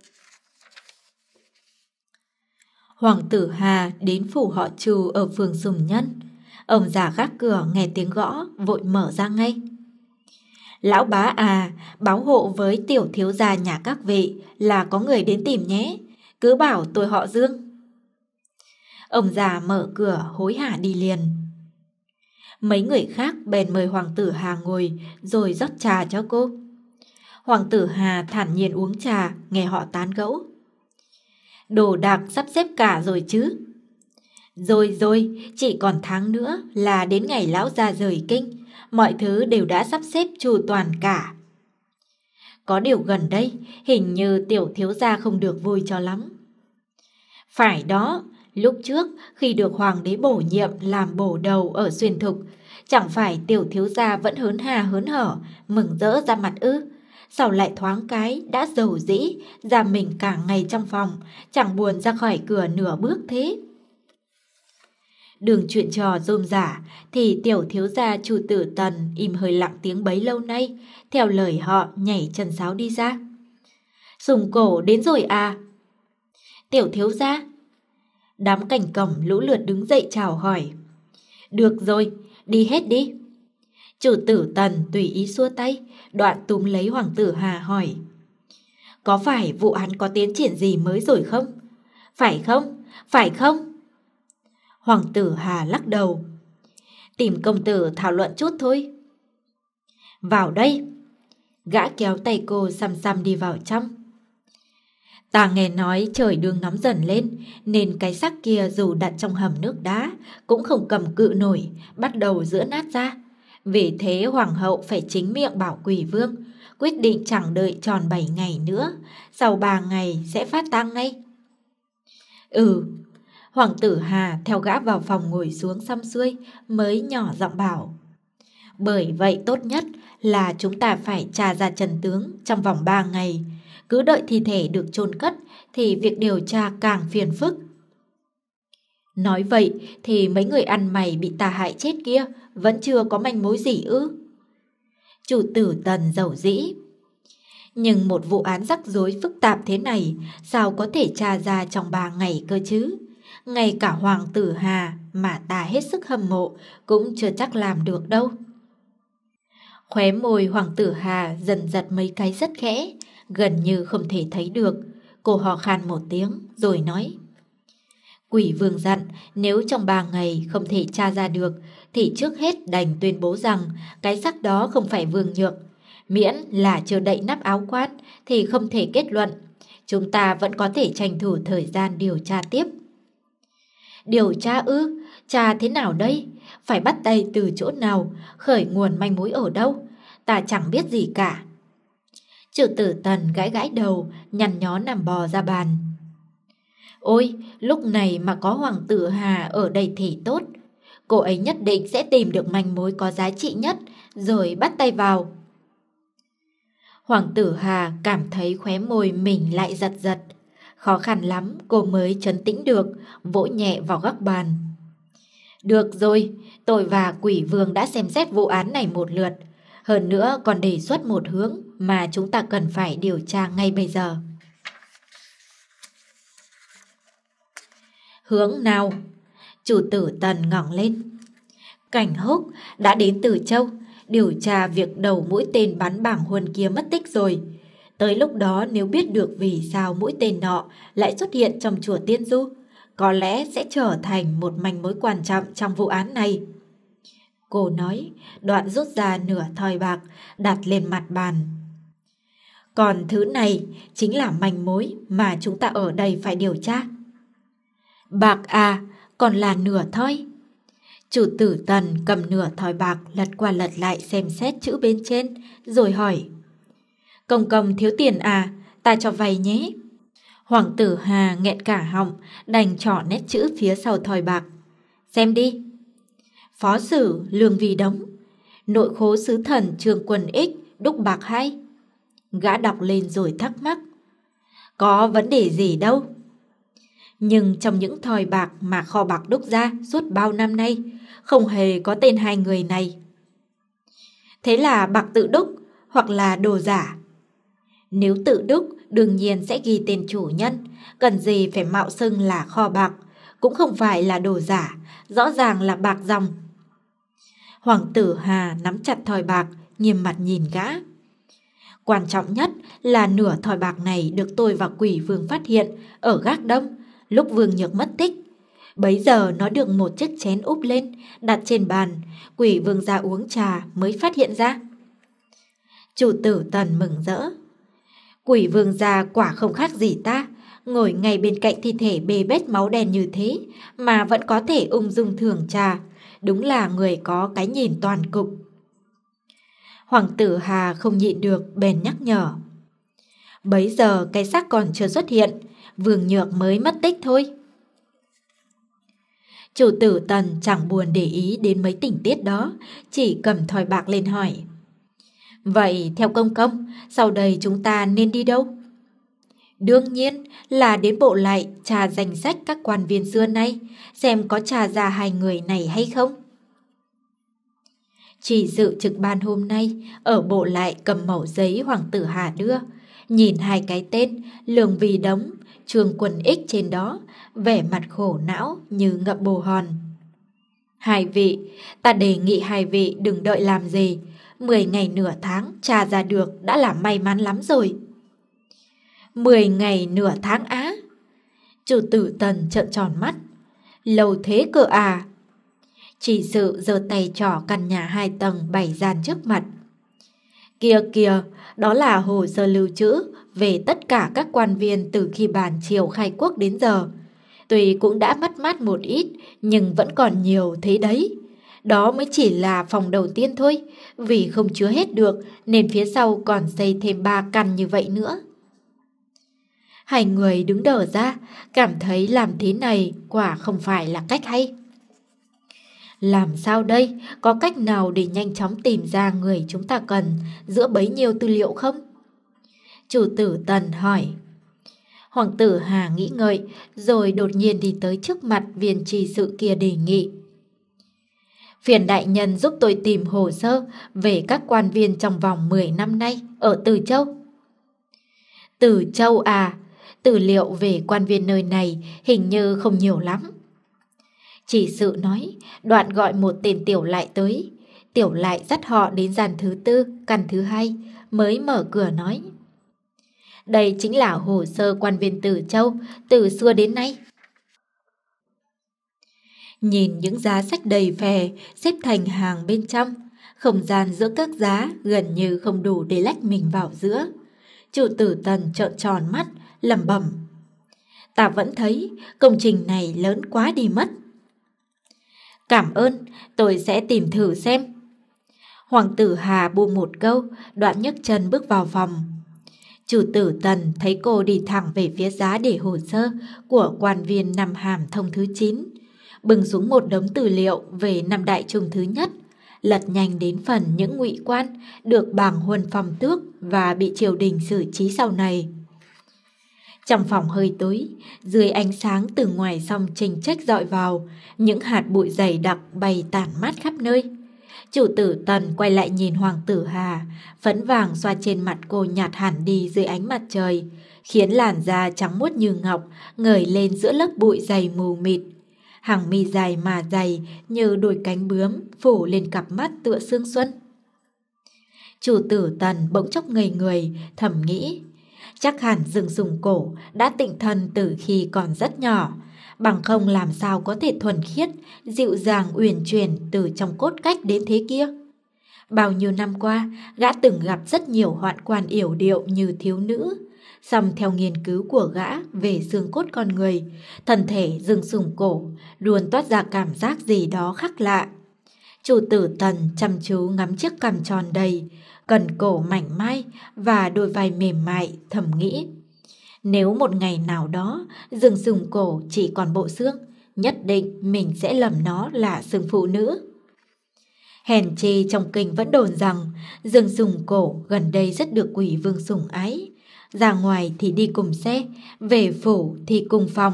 Hoàng tử Hà đến phủ họ Trù ở phường Sùng Nhân. Ông già gác cửa nghe tiếng gõ vội mở ra ngay. Lão bá à, báo hộ với tiểu thiếu gia nhà các vị là có người đến tìm nhé, cứ bảo tôi họ Dương. Ông già mở cửa hối hả đi liền. Mấy người khác bèn mời Hoàng tử Hà ngồi rồi rót trà cho cô. Hoàng tử Hà thản nhiên uống trà, nghe họ tán gẫu. Đồ đạc sắp xếp cả rồi chứ? Rồi rồi, chỉ còn tháng nữa là đến ngày lão gia rời kinh, mọi thứ đều đã sắp xếp chu toàn cả. Có điều gần đây, hình như tiểu thiếu gia không được vui cho lắm. Phải đó, lúc trước khi được hoàng đế bổ nhiệm làm bổ đầu ở Xuyên Thục, chẳng phải tiểu thiếu gia vẫn hớn hà hớn hở, mừng rỡ ra mặt ư? Sao lại thoáng cái đã giàu dĩ, ra mình cả ngày trong phòng, chẳng buồn ra khỏi cửa nửa bước thế? Đường chuyện trò rôm rả thì tiểu thiếu gia Chu Tử Tần im hơi lặng tiếng bấy lâu nay, theo lời họ nhảy chân sáo đi ra. Sùng Cổ đến rồi à? Tiểu thiếu gia? Đám cảnh cổng lũ lượt đứng dậy chào hỏi. Được rồi, đi hết đi. Chủ Tử Tần tùy ý xua tay, đoạn túm lấy Hoàng tử Hà hỏi. Có phải vụ án có tiến triển gì mới rồi không? Phải không? Phải không? Hoàng tử Hà lắc đầu. Tìm công tử thảo luận chút thôi. Vào đây. Gã kéo tay cô xăm xăm đi vào trong. Ta nghe nói trời đương nóng dần lên, nên cái xác kia dù đặt trong hầm nước đá cũng không cầm cự nổi, bắt đầu giữa nát ra. Vì thế hoàng hậu phải chính miệng bảo Quỷ Vương, quyết định chẳng đợi tròn bảy ngày nữa, sau ba ngày sẽ phát tang ngay. Ừ. Hoàng tử Hà theo gã vào phòng ngồi xuống xong xuôi mới nhỏ giọng bảo. Bởi vậy tốt nhất là chúng ta phải tra ra chân tướng trong vòng ba ngày. Cứ đợi thi thể được chôn cất thì việc điều tra càng phiền phức. Nói vậy thì mấy người ăn mày bị tà hại chết kia vẫn chưa có manh mối gì ư? Chủ Tử Tần giàu dĩ. Nhưng một vụ án rắc rối phức tạp thế này sao có thể tra ra trong ba ngày cơ chứ? Ngay cả Hoàng tử Hà mà ta hết sức hâm mộ cũng chưa chắc làm được đâu. Khóe môi Hoàng tử Hà dần giật mấy cái rất khẽ, gần như không thể thấy được. Cô hò khan một tiếng rồi nói. Quỷ vương dặn nếu trong ba ngày không thể tra ra được thì trước hết đành tuyên bố rằng cái xác đó không phải Vương Nhược. Miễn là chưa đậy nắp áo quan thì không thể kết luận. Chúng ta vẫn có thể tranh thủ thời gian điều tra tiếp. Điều tra ư? Tra thế nào đây? Phải bắt tay từ chỗ nào? Khởi nguồn manh mối ở đâu? Ta chẳng biết gì cả. Triệu Tử Tần gãi gãi đầu, nhăn nhó nằm bò ra bàn. Ôi, lúc này mà có Hoàng tử Hà ở đây thì tốt. Cô ấy nhất định sẽ tìm được manh mối có giá trị nhất, rồi bắt tay vào. Hoàng tử Hà cảm thấy khóe môi mình lại giật giật. Khó khăn lắm cô mới trấn tĩnh được, vỗ nhẹ vào góc bàn. Được rồi, tôi và Quỷ Vương đã xem xét vụ án này một lượt. Hơn nữa còn đề xuất một hướng mà chúng ta cần phải điều tra ngay bây giờ. Hướng nào? Chủ tử Tần ngẩng lên. Cảnh Húc đã đến Từ Châu, điều tra việc đầu mũi tên bắn bảng huân kia mất tích rồi. Tới lúc đó nếu biết được vì sao mũi tên nọ lại xuất hiện trong chùa Tiên Du, có lẽ sẽ trở thành một manh mối quan trọng trong vụ án này. Cô nói, đoạn rút ra nửa thỏi bạc, đặt lên mặt bàn. Còn thứ này chính là manh mối mà chúng ta ở đây phải điều tra. Bạc à, còn là nửa thỏi. Chủ tử Tần cầm nửa thỏi bạc lật qua lật lại xem xét chữ bên trên, rồi hỏi. Công công thiếu tiền à, ta cho vay nhé. Hoàng tử Hà nghẹn cả họng, đành trỏ nét chữ phía sau thỏi bạc. Xem đi. Phó sử Lương Vi Đống, nội khố sứ thần Trương Quân Ích đúc bạc hay. Gã đọc lên rồi thắc mắc. Có vấn đề gì đâu. Nhưng trong những thỏi bạc mà kho bạc đúc ra suốt bao năm nay, không hề có tên hai người này. Thế là bạc tự đúc hoặc là đồ giả. Nếu tự đúc đương nhiên sẽ ghi tên chủ nhân, cần gì phải mạo xưng là kho bạc, cũng không phải là đồ giả, rõ ràng là bạc dòng. Hoàng tử Hà nắm chặt thỏi bạc, nghiêm mặt nhìn gã. Quan trọng nhất là nửa thỏi bạc này được tôi và Quỷ Vương phát hiện ở gác đông, lúc Vương Nhược mất tích. Bấy giờ nó được một chiếc chén úp lên, đặt trên bàn, Quỷ Vương ra uống trà mới phát hiện ra. Chủ tử Tần mừng rỡ. Quỷ Vương gia quả không khác gì ta, ngồi ngay bên cạnh thi thể bê bết máu đen như thế mà vẫn có thể ung dung thưởng trà, đúng là người có cái nhìn toàn cục. Hoàng tử Hà không nhịn được bèn nhắc nhở. Bấy giờ cái xác còn chưa xuất hiện, Vương Nhược mới mất tích thôi. Chủ tử Tần chẳng buồn để ý đến mấy tình tiết đó, chỉ cầm thỏi bạc lên hỏi. Vậy theo công công, sau đây chúng ta nên đi đâu? Đương nhiên là đến bộ lại tra danh sách các quan viên xưa nay, xem có tra ra hai người này hay không. Chỉ dự trực ban hôm nay, ở bộ lại cầm mẩu giấy Hoàng tử Hà đưa, nhìn hai cái tên Lương Vi Đống, Trương Quân Ích trên đó, vẻ mặt khổ não như ngậm bồ hòn. Hai vị, ta đề nghị hai vị đừng đợi làm gì, mười ngày nửa tháng tra ra được đã là may mắn lắm rồi. Mười ngày nửa tháng á? Chủ tử Tần trợn tròn mắt. Lâu thế cơ à? Chỉ sự giơ tay trỏ căn nhà hai tầng bảy gian trước mặt. Kìa kìa, đó là hồ sơ lưu trữ về tất cả các quan viên từ khi bản triều khai quốc đến giờ. Tuy cũng đã mất mát một ít, nhưng vẫn còn nhiều thế đấy. Đó mới chỉ là phòng đầu tiên thôi, vì không chứa hết được nên phía sau còn xây thêm ba căn như vậy nữa. Hai người đứng đờ ra, cảm thấy làm thế này quả không phải là cách hay. Làm sao đây? Có cách nào để nhanh chóng tìm ra người chúng ta cần giữa bấy nhiêu tư liệu không? Chủ tử Tần hỏi. Hoàng tử Hà nghĩ ngợi, rồi đột nhiên đi tới trước mặt viên trì sự kia đề nghị. Phiền đại nhân giúp tôi tìm hồ sơ về các quan viên trong vòng mười năm nay ở Từ Châu. Từ Châu à? Tư liệu về quan viên nơi này hình như không nhiều lắm. Chỉ sự nói, đoạn gọi một tên tiểu lại tới. Tiểu lại dắt họ đến gian thứ tư, căn thứ hai, mới mở cửa nói. Đây chính là hồ sơ quan viên Từ Châu từ xưa đến nay. Nhìn những giá sách đầy phè xếp thành hàng bên trong, không gian giữa các giá gần như không đủ để lách mình vào giữa. Chủ tử Tần trợn tròn mắt, lẩm bẩm: ta vẫn thấy công trình này lớn quá đi mất. Cảm ơn, tôi sẽ tìm thử xem. Hoàng tử Hà buông một câu, đoạn nhấc chân bước vào phòng. Chủ tử Tần thấy cô đi thẳng về phía giá để hồ sơ của quan viên Nam Hàm thông thứ chín, bưng xuống một đống tư liệu về năm đại trung thứ nhất, lật nhanh đến phần những ngụy quan được bảng huân phong tước và bị triều đình xử trí sau này. Trong phòng hơi tối, dưới ánh sáng từ ngoài song trình trách dọi vào, những hạt bụi dày đặc bay tản mát khắp nơi. Chủ tử Tần quay lại nhìn Hoàng tử Hà, phấn vàng xoa trên mặt cô nhạt hẳn đi dưới ánh mặt trời, khiến làn da trắng muốt như ngọc ngời lên giữa lớp bụi dày mù mịt. Hàng mi dài mà dày như đôi cánh bướm phủ lên cặp mắt tựa sương xuân. Chủ tử Tần bỗng chốc ngây người, thầm nghĩ: chắc hẳn Dương Sùng Cổ đã tịnh thân từ khi còn rất nhỏ, bằng không làm sao có thể thuần khiết, dịu dàng uyển chuyển từ trong cốt cách đến thế kia. Bao nhiêu năm qua, gã từng gặp rất nhiều hoạn quan yểu điệu như thiếu nữ, song theo nghiên cứu của gã về xương cốt con người, thân thể Dương Sùng Cổ luôn toát ra cảm giác gì đó khác lạ. Chủ tử Tần chăm chú ngắm chiếc cằm tròn đầy, cần cổ mảnh mai và đôi vai mềm mại, thầm nghĩ: nếu một ngày nào đó Dương Sùng Cổ chỉ còn bộ xương, nhất định mình sẽ lầm nó là xương phụ nữ. Hèn chi trong kinh vẫn đồn rằng Dương Sùng Cổ gần đây rất được Quỷ Vương sủng ái, ra ngoài thì đi cùng xe, về phủ thì cùng phòng.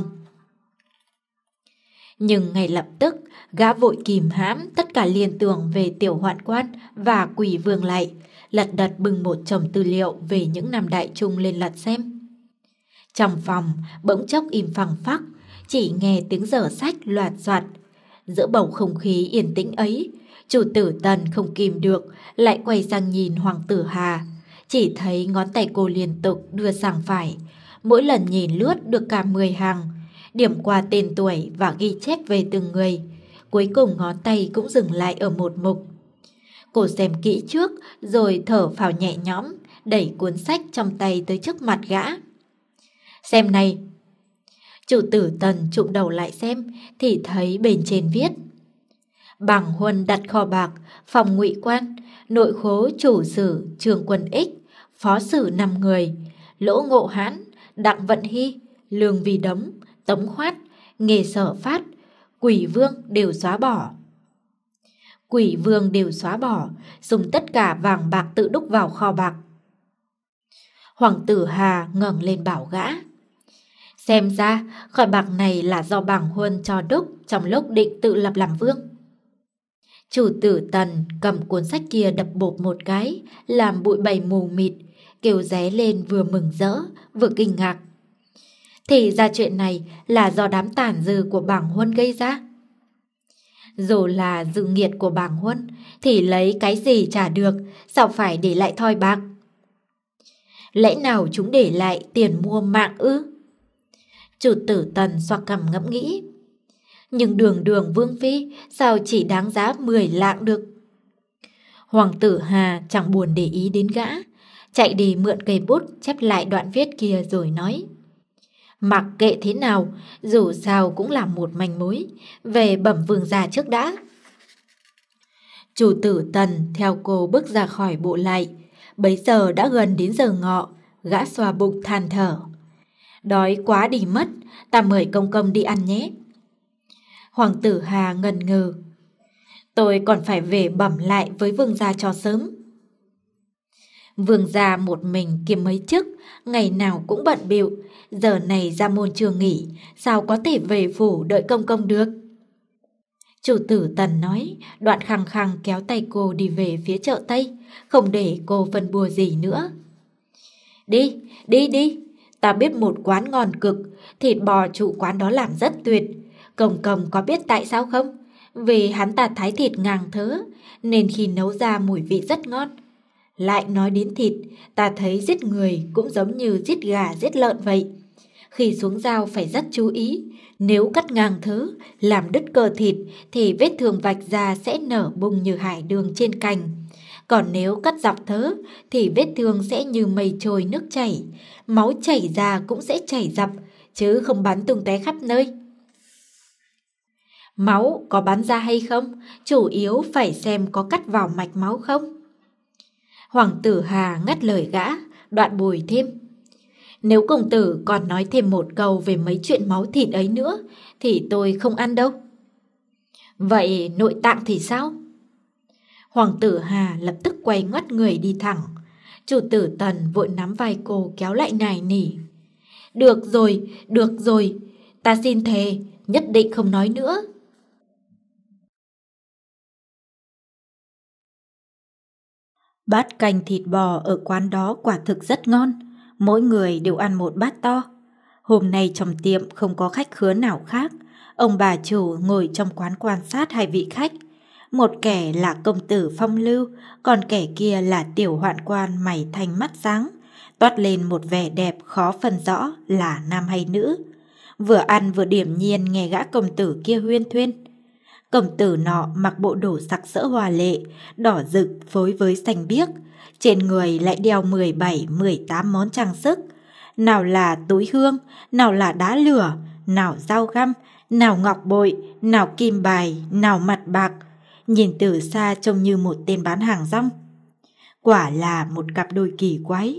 Nhưng ngay lập tức, gã vội kìm hãm tất cả liên tưởng về tiểu hoạn quan và Quỷ Vương lại, lật đật bưng một chồng tư liệu về những năm đại trung lên lật xem. Trong phòng bỗng chốc im phăng phắc, chỉ nghe tiếng dở sách loạt soạt. Giữa bầu không khí yên tĩnh ấy, chủ tử Tần không kìm được, lại quay sang nhìn Hoàng tử Hà. Chỉ thấy ngón tay cô liên tục đưa sang phải, mỗi lần nhìn lướt được cả mười hàng, điểm qua tên tuổi và ghi chép về từng người. Cuối cùng ngón tay cũng dừng lại ở một mục. Cô xem kỹ trước rồi thở phào nhẹ nhõm, đẩy cuốn sách trong tay tới trước mặt gã. Xem này. Chủ tử Tần chụm đầu lại xem thì thấy bên trên viết: Bảng huân đặt kho bạc, phòng ngụy quan, nội khố chủ sử Trương Quân Ích, phó sử năm người, Lỗ Ngộ Hãn, Đặng Vận Hy, Lương Vi Đống, Tống Khoát, Nghề Sở Phát, Quỷ Vương đều xóa bỏ. Quỷ Vương đều xóa bỏ, dùng tất cả vàng bạc tự đúc vào kho bạc. Hoàng tử Hà ngẩng lên bảo gã: xem ra kho bạc này là do bảng huân cho đúc trong lúc định tự lập làm vương. Chủ tử Tần cầm cuốn sách kia đập bộp một cái, làm bụi bầy mù mịt, kêu ré lên vừa mừng rỡ vừa kinh ngạc. Thì ra chuyện này là do đám tàn dư của bảng huân gây ra. Dù là dư nghiệt của bảng huân thì lấy cái gì trả được, sao phải để lại thoi bạc? Lẽ nào chúng để lại tiền mua mạng ư? Chủ tử Tần xoạc cằm ngẫm nghĩ. Nhưng đường đường vương phi sao chỉ đáng giá mười lạng được? Hoàng tử Hà chẳng buồn để ý đến gã, chạy đi mượn cây bút chép lại đoạn viết kia rồi nói: mặc kệ thế nào, dù sao cũng là một manh mối, về bẩm vương gia trước đã. Chủ tử Tần theo cô bước ra khỏi bộ lại. Bấy giờ đã gần đến giờ ngọ, gã xoa bụng than thở: đói quá đi mất, ta mời công công đi ăn nhé. Hoàng tử Hà ngần ngừ: tôi còn phải về bẩm lại với vương gia cho sớm. Vương gia một mình kiêm mấy chức, ngày nào cũng bận bịu, giờ này ra môn trường nghỉ, sao có thể về phủ đợi công công được? Chủ tử Tần nói, đoạn khăng khăng kéo tay cô đi về phía chợ Tây, không để cô phân bua gì nữa. Đi, đi đi, ta biết một quán ngon cực, thịt bò chủ quán đó làm rất tuyệt. Công công có biết tại sao không? Vì hắn ta thái thịt ngang thớ, nên khi nấu ra mùi vị rất ngon. Lại nói đến thịt, ta thấy giết người cũng giống như giết gà giết lợn vậy. Khi xuống dao phải rất chú ý, nếu cắt ngang thớ, làm đứt cơ thịt thì vết thương vạch ra sẽ nở bung như hải đường trên cành. Còn nếu cắt dọc thớ thì vết thương sẽ như mây trôi nước chảy, máu chảy ra cũng sẽ chảy dọc, chứ không bắn tung tóe khắp nơi. Máu có bắn ra hay không, chủ yếu phải xem có cắt vào mạch máu không. Hoàng tử Hà ngắt lời gã, đoạn bồi thêm. Nếu công tử còn nói thêm một câu về mấy chuyện máu thịt ấy nữa, thì tôi không ăn đâu. Vậy nội tạng thì sao? Hoàng tử Hà lập tức quay ngoắt người đi thẳng. Chủ tử Tần vội nắm vai cô kéo lại nài nỉ. Được rồi, được rồi, ta xin thề, nhất định không nói nữa. Bát canh thịt bò ở quán đó quả thực rất ngon, mỗi người đều ăn một bát to. Hôm nay trong tiệm không có khách khứa nào khác, ông bà chủ ngồi trong quán quan sát hai vị khách. Một kẻ là công tử phong lưu, còn kẻ kia là tiểu hoạn quan mày thanh mắt sáng, toát lên một vẻ đẹp khó phân rõ là nam hay nữ. Vừa ăn vừa điểm nhiên nghe gã công tử kia huyên thuyên. Công tử nọ mặc bộ đồ sặc sỡ hoa lệ, đỏ rực phối với xanh biếc, trên người lại đeo mười bảy mười tám món trang sức. Nào là túi hương, nào là đá lửa, nào dao găm, nào ngọc bội, nào kim bài, nào mặt bạc. Nhìn từ xa trông như một tên bán hàng rong. Quả là một cặp đôi kỳ quái.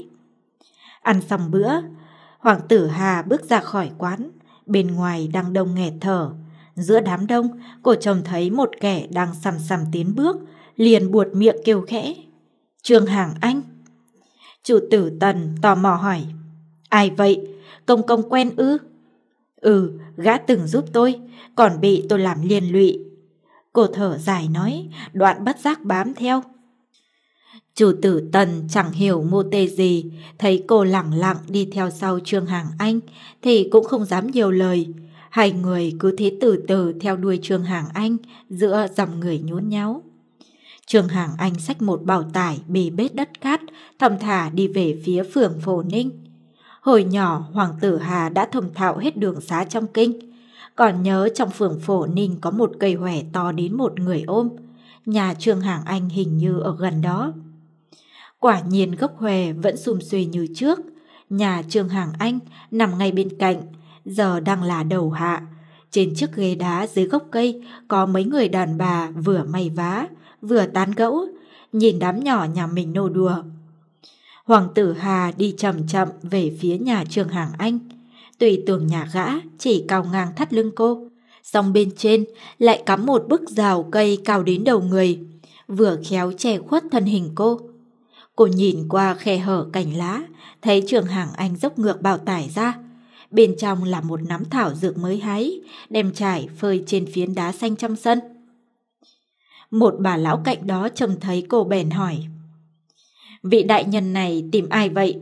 Ăn xong bữa, Hoàng tử Hà bước ra khỏi quán, bên ngoài đang đông nghẹt thở. Giữa đám đông, cô trông thấy một kẻ đang sằm sằm tiến bước, liền buột miệng kêu khẽ. Trương Hàng Anh. Chủ tử Tần tò mò hỏi. Ai vậy? Công công quen ư? Ừ, gã từng giúp tôi, còn bị tôi làm liên lụy. Cô thở dài nói, đoạn bất giác bám theo. Chủ tử Tần chẳng hiểu mô tê gì, thấy cô lẳng lặng đi theo sau Trương Hàng Anh thì cũng không dám nhiều lời. Hai người cứ thế từ từ theo đuôi Trương Hàng Anh giữa dòng người nhốn nháo. Trương Hàng Anh xách một bao tải bê bết đất cát, thầm thả đi về phía phường Phổ Ninh. Hồi nhỏ Hoàng tử Hà đã thông thạo hết đường xá trong kinh. Còn nhớ trong phường Phổ Ninh có một cây hòe to đến một người ôm. Nhà Trương Hàng Anh hình như ở gần đó. Quả nhiên gốc hòe vẫn sum xuê như trước. Nhà Trương Hàng Anh nằm ngay bên cạnh, giờ đang là đầu hạ. Trên chiếc ghế đá dưới gốc cây có mấy người đàn bà vừa may vá, vừa tán gẫu, nhìn đám nhỏ nhà mình nô đùa. Hoàng tử Hà đi chậm chậm về phía nhà Trương Hàng Anh. Tùy tường nhà gã chỉ cao ngang thắt lưng cô, song bên trên lại cắm một bức rào cây cao đến đầu người, vừa khéo che khuất thân hình cô. Cô nhìn qua khe hở cành lá, thấy Trương Hàng Anh dốc ngược bao tải ra. Bên trong là một nắm thảo dược mới hái, đem trải phơi trên phiến đá xanh trong sân. Một bà lão cạnh đó trông thấy cô bèn hỏi. Vị đại nhân này tìm ai vậy?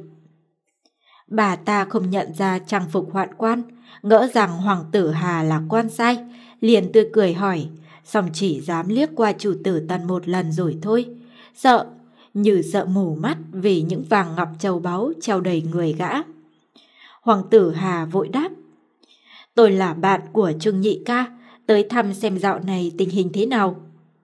Bà ta không nhận ra trang phục hoạn quan, ngỡ rằng Hoàng tử Hà là quan sai, liền tươi cười hỏi, song chỉ dám liếc qua chủ tử Tần một lần rồi thôi. Sợ, như sợ mù mắt vì những vàng ngọc châu báu treo đầy người gã. Hoàng tử Hà vội đáp. Tôi là bạn của Trương nhị ca, tới thăm xem dạo này tình hình thế nào.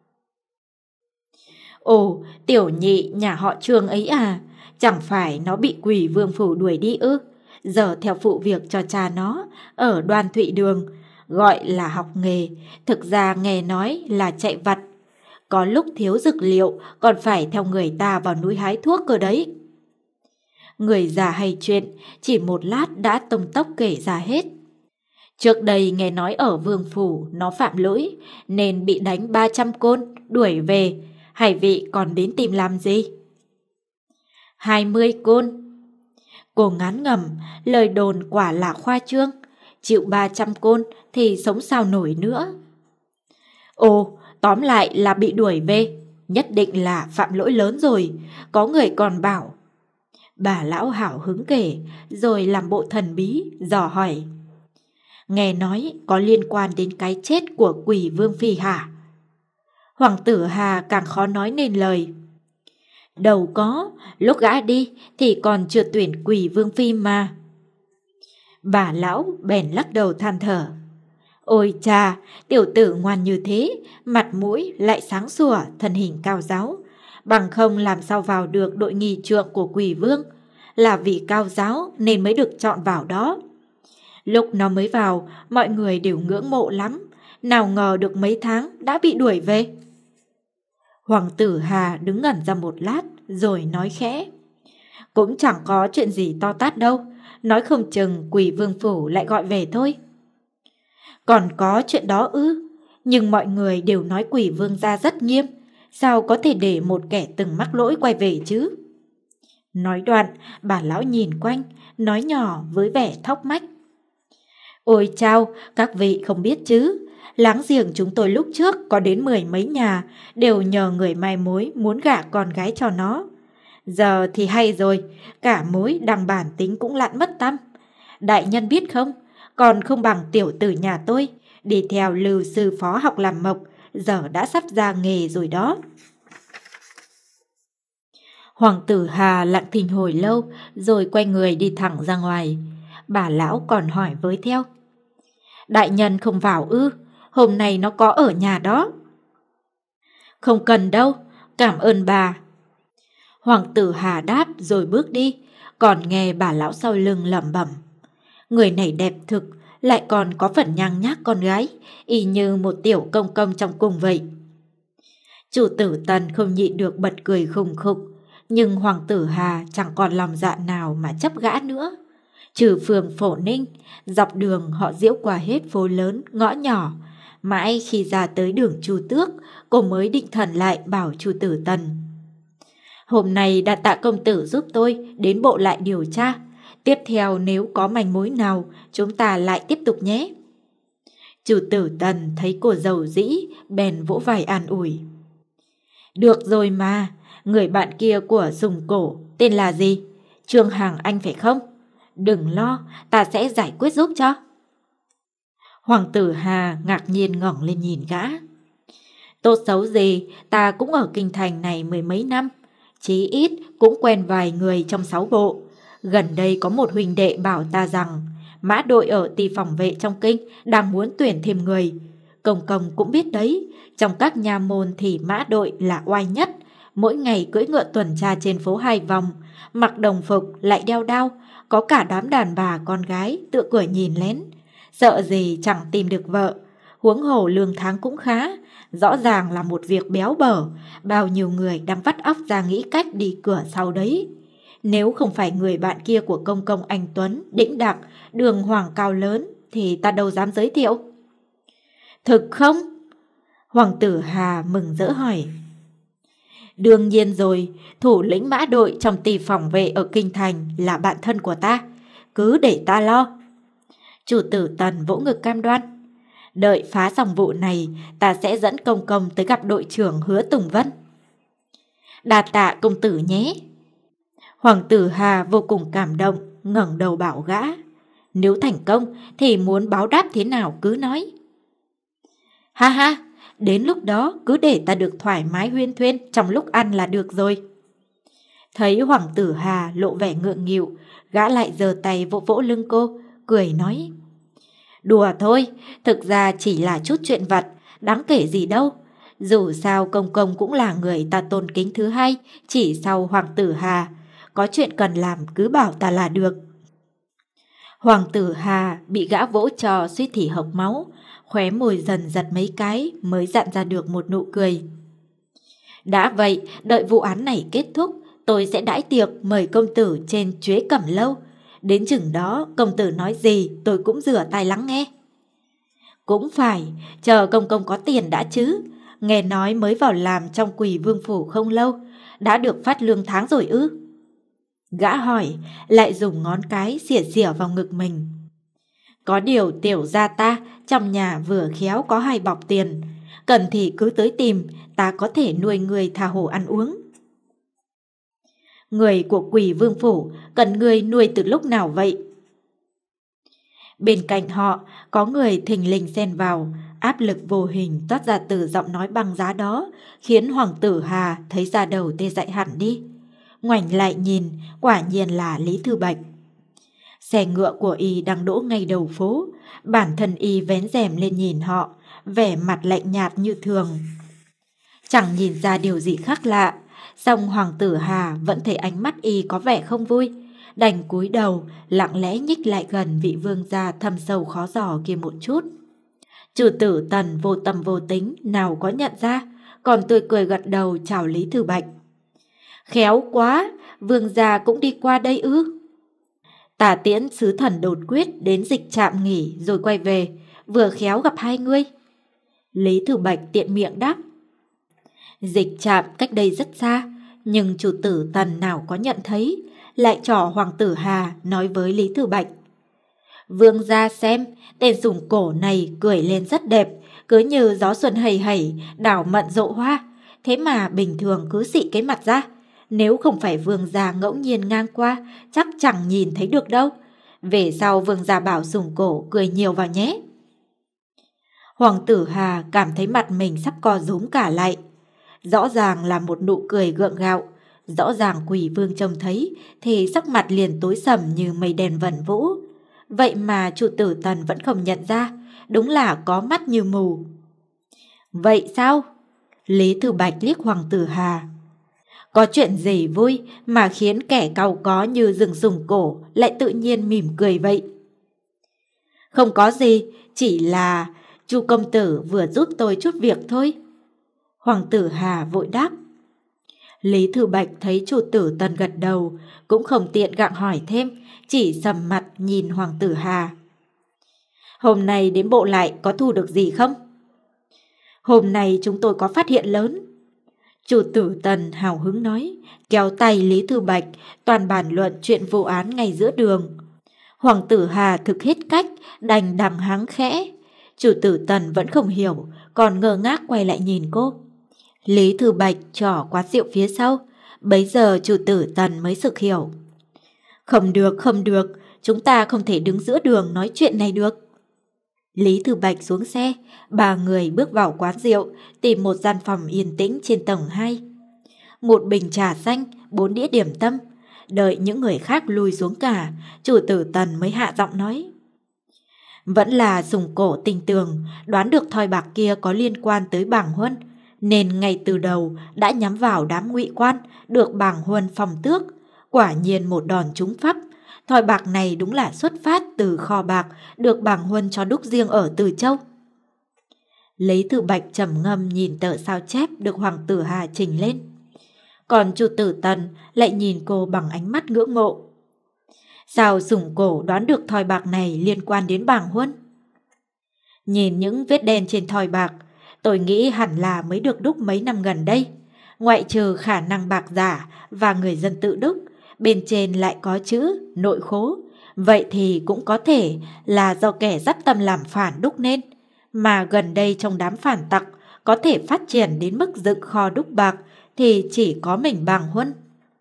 Ồ, tiểu nhị nhà họ Trương ấy à, chẳng phải nó bị Quỷ Vương phủ đuổi đi ư? Giờ theo phụ việc cho cha nó ở Đoan Thụy Đường, gọi là học nghề, thực ra nghe nói là chạy vặt. Có lúc thiếu dược liệu còn phải theo người ta vào núi hái thuốc cơ đấy. Người già hay chuyện, chỉ một lát đã tông tốc kể ra hết. Trước đây nghe nói ở Vương phủ nó phạm lỗi nên bị đánh ba trăm côn, đuổi về. Hai vị còn đến tìm làm gì? Hai mươi côn. Cô ngán ngẩm, lời đồn quả là khoa trương. Chịu ba trăm côn thì sống sao nổi nữa. Ồ, tóm lại là bị đuổi về, nhất định là phạm lỗi lớn rồi. Có người còn bảo. Bà lão hào hứng kể, rồi làm bộ thần bí, dò hỏi. Nghe nói có liên quan đến cái chết của Quỷ Vương phi hả? Hoàng tử Hà càng khó nói nên lời. Đâu có, lúc gã đi thì còn chưa tuyển Quỷ Vương phi mà. Bà lão bèn lắc đầu than thở. Ôi cha, tiểu tử ngoan như thế, mặt mũi lại sáng sủa, thân hình cao ráo. Bằng không làm sao vào được đội nghị trượng của Quỷ Vương. Là vì cao ráo nên mới được chọn vào đó. Lúc nó mới vào, mọi người đều ngưỡng mộ lắm. Nào ngờ được mấy tháng đã bị đuổi về. Hoàng tử Hà đứng ngẩn ra một lát rồi nói khẽ. Cũng chẳng có chuyện gì to tát đâu. Nói không chừng Quỷ Vương phủ lại gọi về thôi. Còn có chuyện đó ư? Nhưng mọi người đều nói Quỷ Vương gia rất nghiêm. Sao có thể để một kẻ từng mắc lỗi quay về chứ? Nói đoạn, bà lão nhìn quanh, nói nhỏ với vẻ thóc mách. Ôi chao, các vị không biết chứ. Láng giềng chúng tôi lúc trước có đến mười mấy nhà, đều nhờ người mai mối muốn gả con gái cho nó. Giờ thì hay rồi, cả mối đằng bản tính cũng lặn mất tăm. Đại nhân biết không, còn không bằng tiểu tử nhà tôi, đi theo Lưu sư phó học làm mộc, giờ đã sắp ra nghề rồi đó. Hoàng tử Hà lặng thinh hồi lâu, rồi quay người đi thẳng ra ngoài. Bà lão còn hỏi với theo. Đại nhân không vào ư, hôm nay nó có ở nhà đó. Không cần đâu, cảm ơn bà. Hoàng tử Hà đáp rồi bước đi, còn nghe bà lão sau lưng lẩm bẩm. Người này đẹp thực, lại còn có phần nhang nhác con gái, y như một tiểu công công trong cung vậy. Chủ tử Tần không nhịn được bật cười khùng khục, nhưng Hoàng tử Hà chẳng còn lòng dạ nào mà chấp gã nữa. Trừ phường Phổ Ninh, dọc đường họ diễu qua hết phố lớn, ngõ nhỏ. Mãi khi ra tới đường Chu Tước, cô mới định thần lại bảo chủ tử Tần. Hôm nay đã tạ công tử giúp tôi đến bộ lại điều tra. Tiếp theo nếu có manh mối nào, chúng ta lại tiếp tục nhé. Chủ tử Tần thấy cô giàu dĩ, bèn vỗ vai an ủi. Được rồi mà, người bạn kia của Sùng Cổ tên là gì? Trương Hàng Anh phải không? Đừng lo, ta sẽ giải quyết giúp cho. Hoàng tử Hà ngạc nhiên ngẩng lên nhìn gã. Tốt xấu gì, ta cũng ở kinh thành này mười mấy năm. Chí ít cũng quen vài người trong sáu bộ. Gần đây có một huynh đệ bảo ta rằng mã đội ở ty phòng vệ trong kinh đang muốn tuyển thêm người. Công công cũng biết đấy, trong các nha môn thì mã đội là oai nhất. Mỗi ngày cưỡi ngựa tuần tra trên phố hai vòng, mặc đồng phục lại đeo đao. Có cả đám đàn bà con gái tựa cửa nhìn lén. Sợ gì chẳng tìm được vợ. Huống hồ lương tháng cũng khá. Rõ ràng là một việc béo bở. Bao nhiêu người đang vắt óc ra nghĩ cách đi cửa sau đấy. Nếu không phải người bạn kia của công công anh Tuấn, đĩnh đạc, đường hoàng cao lớn, thì ta đâu dám giới thiệu. Thực không? Hoàng tử Hà mừng rỡ hỏi. Đương nhiên rồi, thủ lĩnh mã đội trong ty phòng vệ ở kinh thành là bạn thân của ta. Cứ để ta lo. Chủ tử Tần vỗ ngực cam đoan. Đợi phá xong vụ này, ta sẽ dẫn công công tới gặp đội trưởng Hứa Tùng Vân. Đa tạ công tử nhé. Hoàng tử Hà vô cùng cảm động, ngẩng đầu bảo gã. Nếu thành công thì muốn báo đáp thế nào cứ nói. Ha ha, đến lúc đó cứ để ta được thoải mái huyên thuyên trong lúc ăn là được rồi. Thấy Hoàng tử Hà lộ vẻ ngượng nghịu, gã lại giơ tay vỗ vỗ lưng cô, cười nói. Đùa thôi, thực ra chỉ là chút chuyện vặt, đáng kể gì đâu. Dù sao công công cũng là người ta tôn kính thứ hai, chỉ sau Hoàng tử Hà. Có chuyện cần làm cứ bảo ta là được. Hoàng tử Hà bị gã vỗ cho suýt thì hộc máu, khóe môi dần giật mấy cái mới dặn ra được một nụ cười. Đã vậy, đợi vụ án này kết thúc, tôi sẽ đãi tiệc mời công tử trên Chuế Cẩm Lâu. Đến chừng đó công tử nói gì tôi cũng rửa tai lắng nghe. Cũng phải, chờ công công có tiền đã chứ. Nghe nói mới vào làm trong Quỷ Vương phủ không lâu, đã được phát lương tháng rồi ư? Gã hỏi, lại dùng ngón cái xỉa xỉa vào ngực mình. Có điều tiểu gia ta trong nhà vừa khéo có hai bọc tiền, cần thì cứ tới tìm, ta có thể nuôi người tha hồ ăn uống. Người của Quỷ Vương phủ cần người nuôi từ lúc nào vậy? Bên cạnh họ có người thình lình xen vào, áp lực vô hình toát ra từ giọng nói băng giá đó, khiến Hoàng tử Hà thấy da đầu tê dại hẳn đi. Ngoảnh lại nhìn, quả nhiên là Lý Thư Bạch. Xe ngựa của y đang đỗ ngay đầu phố, bản thân y vén rèm lên nhìn họ, vẻ mặt lạnh nhạt như thường. Chẳng nhìn ra điều gì khác lạ, song Hoàng tử Hà vẫn thấy ánh mắt y có vẻ không vui, đành cúi đầu lặng lẽ nhích lại gần vị vương gia thâm sâu khó dò kia một chút. Chủ tử Tần vô tâm vô tính nào có nhận ra, còn tươi cười gật đầu chào Lý Thư Bạch. Khéo quá, vương gia cũng đi qua đây ư? Tả Tiễn sứ thần đột quyết đến dịch trạm nghỉ rồi quay về, vừa khéo gặp hai ngươi. Lý Thư Bạch tiện miệng đáp. Dịch trạm cách đây rất xa, nhưng chủ tử Tần nào có nhận thấy, lại trỏ Hoàng tử Hà nói với Lý Thư Bạch. Vương gia xem, tên sủng cổ này cười lên rất đẹp, cứ như gió xuân hầy hầy, đảo mận rộ hoa, thế mà bình thường cứ xị cái mặt ra. Nếu không phải vương gia ngẫu nhiên ngang qua, chắc chẳng nhìn thấy được đâu. Về sau vương gia bảo sủng cổ cười nhiều vào nhé. Hoàng tử Hà cảm thấy mặt mình sắp co rúm cả lại. Rõ ràng là một nụ cười gượng gạo, rõ ràng quỷ vương trông thấy thì sắc mặt liền tối sầm như mây đen vẩn vũ. Vậy mà chủ tử Tần vẫn không nhận ra, đúng là có mắt như mù. Vậy sao? Lý Thư Bạch liếc Hoàng tử Hà. Có chuyện gì vui mà khiến kẻ cau có như rừng sủng cổ lại tự nhiên mỉm cười vậy? Không có gì, chỉ là Chu công tử vừa giúp tôi chút việc thôi. Hoàng tử Hà vội đáp. Lý Thư Bạch thấy chủ tử Tần gật đầu, cũng không tiện gặng hỏi thêm, chỉ sầm mặt nhìn Hoàng tử Hà. Hôm nay đến bộ lại có thu được gì không? Hôm nay chúng tôi có phát hiện lớn. Chủ tử Tần hào hứng nói, kéo tay Lý Thư Bạch, toàn bàn luận chuyện vụ án ngay giữa đường. Hoàng tử Hà thực hết cách, đành đằng hắng khẽ. Chủ tử Tần vẫn không hiểu, còn ngơ ngác quay lại nhìn cô. Lý Thư Bạch trỏ quán rượu phía sau, bấy giờ chủ tử Tần mới sực hiểu. Không được, không được, chúng ta không thể đứng giữa đường nói chuyện này được. Lý Thư Bạch xuống xe, ba người bước vào quán rượu, tìm một gian phòng yên tĩnh trên tầng hai. Một bình trà xanh, bốn đĩa điểm tâm, đợi những người khác lui xuống cả, chủ tử Tần mới hạ giọng nói. Vẫn là sủng cổ tinh tường, đoán được thoi bạc kia có liên quan tới bảng Huân, nên ngay từ đầu đã nhắm vào đám ngụy quan được bảng Huân phòng tước. Quả nhiên một đòn trúng phắp, thoi bạc này đúng là xuất phát từ kho bạc được bảng Huân cho đúc riêng ở Từ Châu. Lý Thư Bạch trầm ngâm nhìn tờ sao chép được Hoàng tử Hà trình lên. Còn chủ tử Tần lại nhìn cô bằng ánh mắt ngưỡng mộ. Sao sủng cổ đoán được thoi bạc này liên quan đến bảng Huân? Nhìn những vết đen trên thoi bạc, tôi nghĩ hẳn là mới được đúc mấy năm gần đây. Ngoại trừ khả năng bạc giả và người dân tự đúc, bên trên lại có chữ nội khố. Vậy thì cũng có thể là do kẻ dắt tâm làm phản đúc nên. Mà gần đây trong đám phản tặc có thể phát triển đến mức dựng kho đúc bạc thì chỉ có mình bàng Huân.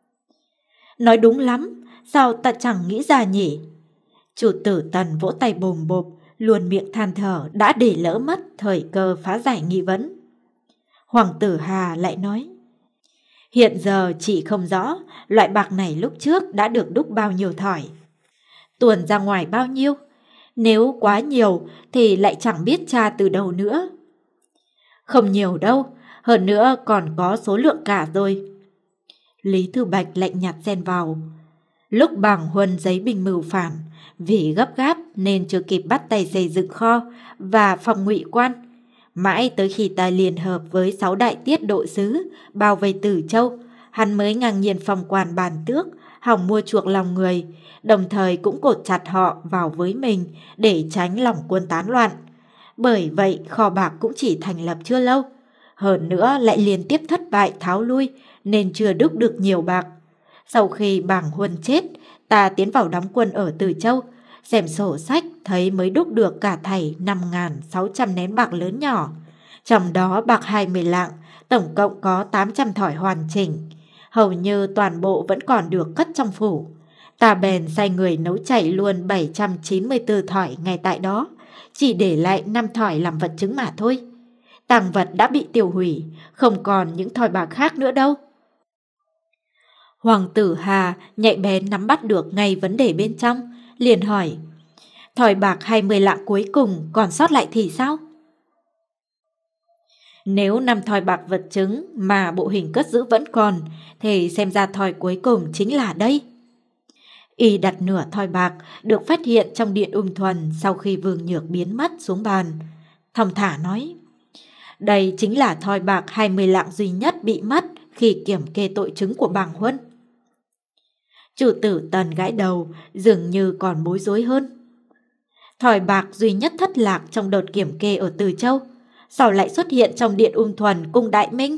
Nói đúng lắm, sao ta chẳng nghĩ ra nhỉ? Chủ tử Tần vỗ tay bồm bộp, luôn miệng than thở đã để lỡ mất thời cơ phá giải nghi vấn. Hoàng tử Hà lại nói. Hiện giờ chị không rõ loại bạc này lúc trước đã được đúc bao nhiêu thỏi, tuồn ra ngoài bao nhiêu. Nếu quá nhiều thì lại chẳng biết tra từ đâu nữa. Không nhiều đâu, hơn nữa còn có số lượng cả rồi. Lý Thư Bạch lạnh nhạt xen vào. Lúc bảng Huân giấy binh mưu phản, vì gấp gáp nên chưa kịp bắt tay xây dựng kho và phòng ngụy quan. Mãi tới khi ta liên hợp với sáu đại tiết độ sứ bao vây Từ Châu, hắn mới ngang nhiên phong quan bàn tước, hòng mua chuộc lòng người, đồng thời cũng cột chặt họ vào với mình để tránh lòng quân tán loạn. Bởi vậy kho bạc cũng chỉ thành lập chưa lâu, hơn nữa lại liên tiếp thất bại tháo lui nên chưa đúc được nhiều bạc. Sau khi bảng Huân chết, ta tiến vào đóng quân ở Từ Châu, xem sổ sách thấy mới đúc được cả thảy năm nghìn sáu trăm nén bạc lớn nhỏ. Trong đó bạc hai mươi lạng, tổng cộng có tám trăm thỏi hoàn chỉnh. Hầu như toàn bộ vẫn còn được cất trong phủ. Ta bèn sai người nấu chảy luôn bảy trăm chín mươi tư thỏi ngay tại đó, chỉ để lại năm thỏi làm vật chứng mà thôi. Tàng vật đã bị tiêu hủy, không còn những thỏi bạc khác nữa đâu. Hoàng tử Hà nhạy bén nắm bắt được ngay vấn đề bên trong, liền hỏi: thỏi bạc hai mươi lạng cuối cùng còn sót lại thì sao? Nếu năm thỏi bạc vật chứng mà bộ hình cất giữ vẫn còn, thì xem ra thỏi cuối cùng chính là đây. Y đặt nửa thỏi bạc được phát hiện trong điện ung thuần sau khi Vương Nhược biến mất xuống bàn, thong thả nói: đây chính là thỏi bạc hai mươi lạng duy nhất bị mất khi kiểm kê tội chứng của bàng Huân. Chủ tử Tần gãi đầu, dường như còn bối rối hơn. Thỏi bạc duy nhất thất lạc trong đợt kiểm kê ở Từ Châu, sao lại xuất hiện trong điện ung thuần cung Đại Minh?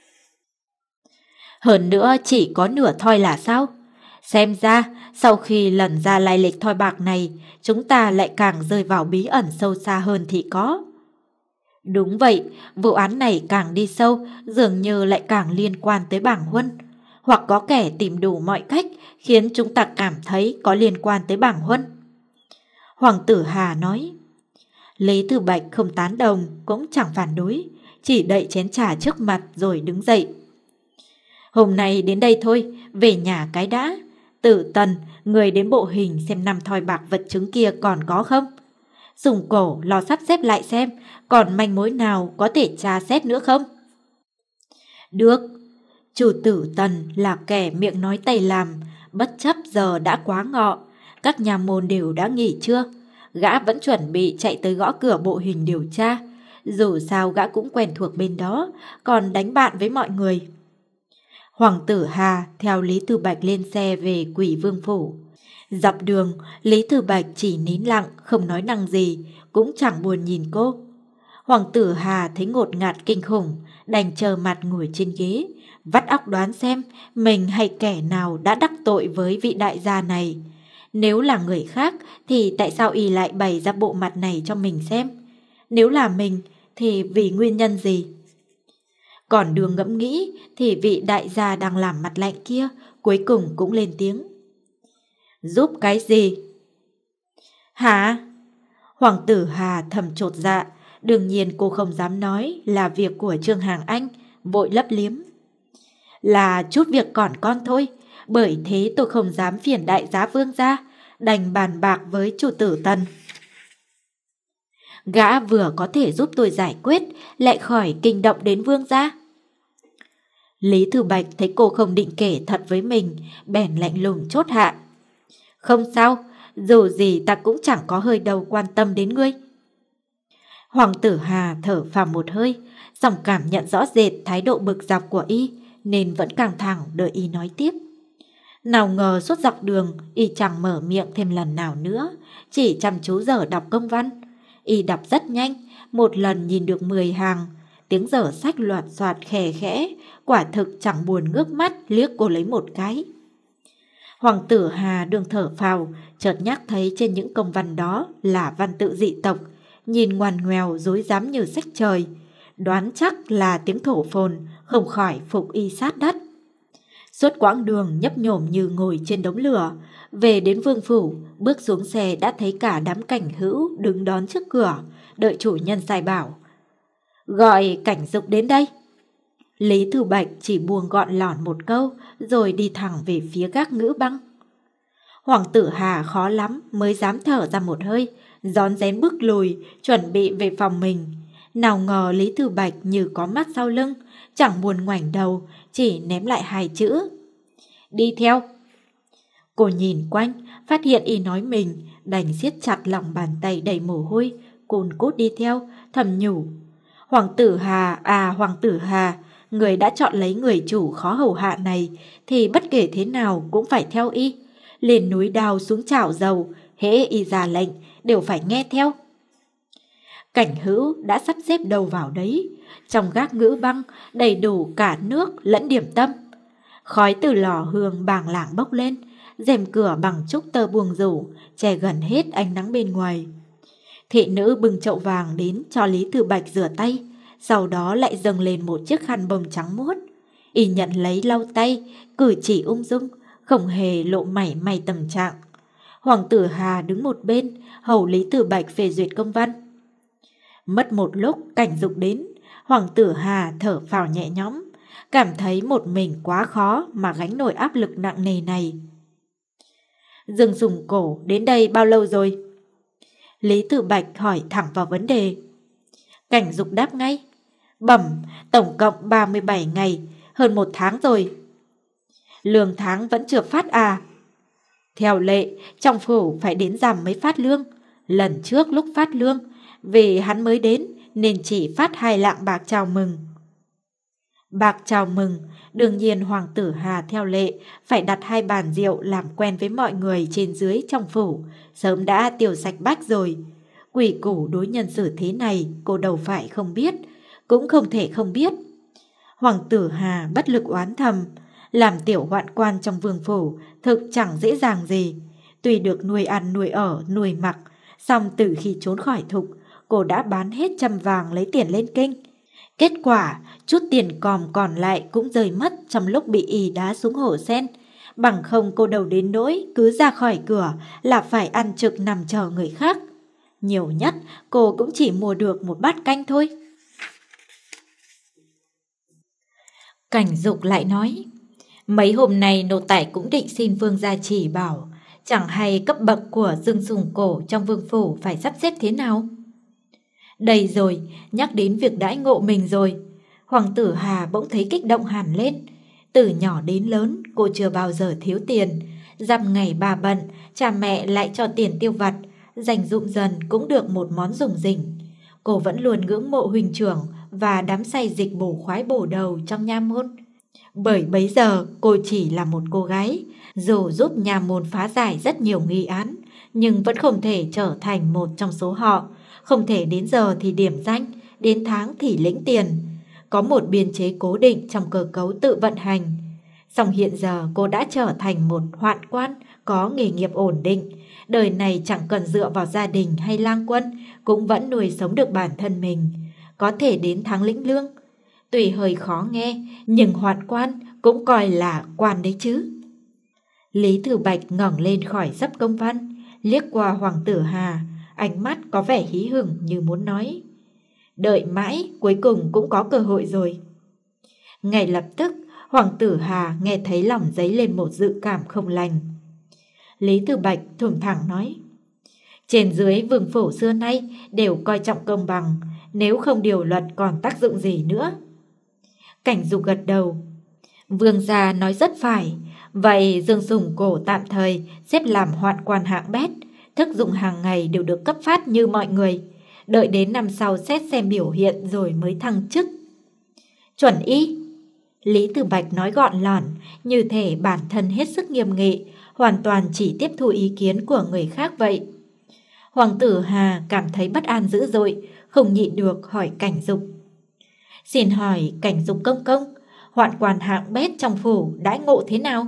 Hơn nữa chỉ có nửa thỏi là sao? Xem ra sau khi lần ra lai lịch thỏi bạc này, chúng ta lại càng rơi vào bí ẩn sâu xa hơn thì có. Đúng vậy, vụ án này càng đi sâu, dường như lại càng liên quan tới bàng Huân, hoặc có kẻ tìm đủ mọi cách khiến chúng ta cảm thấy có liên quan tới bàng Huân. Hoàng tử Hà nói. Lý Thư Bạch không tán đồng cũng chẳng phản đối, chỉ đậy chén trà trước mặt rồi đứng dậy. Hôm nay đến đây thôi, về nhà cái đã. Tử Tần, người đến bộ hình xem năm thỏi bạc vật chứng kia còn có không? Dùng cổ lo sắp xếp lại xem còn manh mối nào có thể tra xét nữa không? Được. Chủ tử Tần là kẻ miệng nói tay làm, bất chấp giờ đã quá ngọ, các nhà môn đều đã nghỉ trưa. Gã vẫn chuẩn bị chạy tới gõ cửa bộ hình điều tra. Dù sao gã cũng quen thuộc bên đó, còn đánh bạn với mọi người. Hoàng tử Hà theo Lý Thư Bạch lên xe về Quỷ Vương Phủ. Dọc đường, Lý Thư Bạch chỉ nín lặng, không nói năng gì, cũng chẳng buồn nhìn cô. Hoàng tử Hà thấy ngột ngạt kinh khủng, đành trơ mặt ngồi trên ghế, vắt óc đoán xem mình hay kẻ nào đã đắc tội với vị đại gia này. Nếu là người khác thì tại sao y lại bày ra bộ mặt này cho mình xem? Nếu là mình thì vì nguyên nhân gì? Còn đường ngẫm nghĩ thì vị đại gia đang làm mặt lạnh kia cuối cùng cũng lên tiếng. Giúp cái gì? Hả? Hoàng tử Hà thầm chột dạ, đương nhiên cô không dám nói là việc của Trương Hàng Anh, vội lấp liếm. Là chút việc còn con thôi, bởi thế tôi không dám phiền đại giá Vương gia, đành bàn bạc với chủ tử Tần. Gã vừa có thể giúp tôi giải quyết, lại khỏi kinh động đến Vương gia. Lý Thư Bạch thấy cô không định kể thật với mình, bèn lạnh lùng chốt hạ. Không sao, dù gì ta cũng chẳng có hơi đâu quan tâm đến ngươi. Hoàng tử Hà thở phào một hơi, song cảm nhận rõ rệt thái độ bực dọc của y, nên vẫn căng thẳng đợi y nói tiếp. Nào ngờ suốt dọc đường, y chẳng mở miệng thêm lần nào nữa, chỉ chăm chú dở đọc công văn. Y đọc rất nhanh, một lần nhìn được mười hàng, tiếng dở sách loạt soạt khè khẽ, quả thực chẳng buồn ngước mắt liếc cô lấy một cái. Hoàng tử Hà đương thở phào, chợt nhắc thấy trên những công văn đó là văn tự dị tộc, nhìn ngoằn ngoèo rối rắm như sách trời, đoán chắc là tiếng thổ phồn, không khỏi phục y sát đất. Suốt quãng đường nhấp nhổm như ngồi trên đống lửa, về đến Vương Phủ, bước xuống xe đã thấy cả đám Cảnh Hữu đứng đón trước cửa, đợi chủ nhân sai bảo. Gọi Cảnh Dục đến đây. Lý Thư Bạch chỉ buông gọn lỏn một câu, rồi đi thẳng về phía gác Ngữ Băng. Hoàng tử Hà khó lắm mới dám thở ra một hơi, rón rén bước lùi, chuẩn bị về phòng mình. Nào ngờ Lý Thư Bạch như có mắt sau lưng, chẳng buồn ngoảnh đầu, chỉ ném lại hai chữ. Đi theo. Cô nhìn quanh, phát hiện y nói mình, đành siết chặt lòng bàn tay đầy mồ hôi, cùn cút đi theo, thầm nhủ. Hoàng tử Hà, à Hoàng tử Hà, người đã chọn lấy người chủ khó hầu hạ này, thì bất kể thế nào cũng phải theo y. Lên núi đao xuống chảo dầu, hễ y ra lệnh, đều phải nghe theo. Cảnh Hữu đã sắp xếp đầu vào đấy, trong gác Ngữ Băng đầy đủ cả nước lẫn điểm tâm. Khói từ lò hương bàng lảng bốc lên, rèm cửa bằng trúc tơ buông rủ, che gần hết ánh nắng bên ngoài. Thị nữ bưng chậu vàng đến cho Lý Thư Bạch rửa tay, sau đó lại dâng lên một chiếc khăn bông trắng muốt. Y nhận lấy lau tay, cử chỉ ung dung, không hề lộ mảy may tâm trạng. Hoàng tử Hà đứng một bên, hầu Lý Thư Bạch phê duyệt công văn. Mất một lúc Cảnh Dục đến, Hoàng tử Hà thở phào nhẹ nhõm, cảm thấy một mình quá khó mà gánh nổi áp lực nặng nề này. Dương Sùng Cổ đến đây bao lâu rồi? Lý Tử Bạch hỏi thẳng vào vấn đề. Cảnh Dục đáp ngay. Bẩm, tổng cộng ba mươi bảy ngày, hơn một tháng rồi. Lương tháng vẫn chưa phát à? Theo lệ, trong phủ phải đến rằm mới phát lương. Lần trước lúc phát lương, vì hắn mới đến nên chỉ phát hai lạng bạc chào mừng. Bạc chào mừng, đương nhiên Hoàng tử Hà theo lệ phải đặt hai bàn rượu làm quen với mọi người trên dưới trong phủ, sớm đã tiêu sạch bách rồi. Quy củ đối nhân xử thế này cô đâu phải không biết, cũng không thể không biết. Hoàng tử Hà bất lực oán thầm, làm tiểu hoạn quan trong vương phủ thực chẳng dễ dàng gì. Tuy được nuôi ăn nuôi ở nuôi mặc, song từ khi trốn khỏi thục, cô đã bán hết trăm vàng lấy tiền lên kinh. Kết quả, chút tiền còm còn lại cũng rơi mất trong lúc bị y đá xuống hồ sen. Bằng không cô đầu đến nỗi cứ ra khỏi cửa là phải ăn trực nằm chờ người khác. Nhiều nhất cô cũng chỉ mua được một bát canh thôi. Cảnh Dục lại nói, mấy hôm nay nô tài cũng định xin vương gia chỉ bảo, chẳng hay cấp bậc của Dương Sùng Cổ trong vương phủ phải sắp xếp thế nào. Đây rồi, nhắc đến việc đãi ngộ mình rồi. Hoàng tử Hà bỗng thấy kích động hẳn lên. Từ nhỏ đến lớn cô chưa bao giờ thiếu tiền. Dăm ngày bà bận, cha mẹ lại cho tiền tiêu vặt, dành dụm dần cũng được một món dùng rỉnh. Cô vẫn luôn ngưỡng mộ huynh trưởng và đám say dịch bổ khoái bổ đầu trong nha môn. Bởi bấy giờ cô chỉ là một cô gái, dù giúp nha môn phá giải rất nhiều nghi án, nhưng vẫn không thể trở thành một trong số họ. Không thể đến giờ thì điểm danh, đến tháng thì lĩnh tiền. Có một biên chế cố định trong cơ cấu tự vận hành. Song hiện giờ cô đã trở thành một hoạn quan có nghề nghiệp ổn định. Đời này chẳng cần dựa vào gia đình hay lang quân, cũng vẫn nuôi sống được bản thân mình. Có thể đến tháng lĩnh lương. Tuy hơi khó nghe, nhưng hoạn quan cũng coi là quan đấy chứ. Lý Tử Bạch ngẩng lên khỏi dấp công văn, liếc qua Hoàng tử Hà, ánh mắt có vẻ hí hửng như muốn nói. Đợi mãi, cuối cùng cũng có cơ hội rồi. Ngay lập tức, Hoàng tử Hà nghe thấy lòng dấy lên một dự cảm không lành. Lý Tử Bạch thủng thẳng nói, trên dưới vương phủ xưa nay đều coi trọng công bằng, nếu không điều luật còn tác dụng gì nữa. Cảnh Dục gật đầu. Vương gia nói rất phải. Vậy Dương Sùng Cổ tạm thời xếp làm hoạn quan hạng bét, thức dụng hàng ngày đều được cấp phát như mọi người. Đợi đến năm sau xét xem biểu hiện rồi mới thăng chức. Chuẩn y. Lý Tử Bạch nói gọn lỏn, như thể bản thân hết sức nghiêm nghị, hoàn toàn chỉ tiếp thu ý kiến của người khác vậy. Hoàng tử Hà cảm thấy bất an dữ dội, không nhịn được hỏi Cảnh Dục. Xin hỏi Cảnh Dục công công, hoạn quan hạng bét trong phủ đãi ngộ thế nào?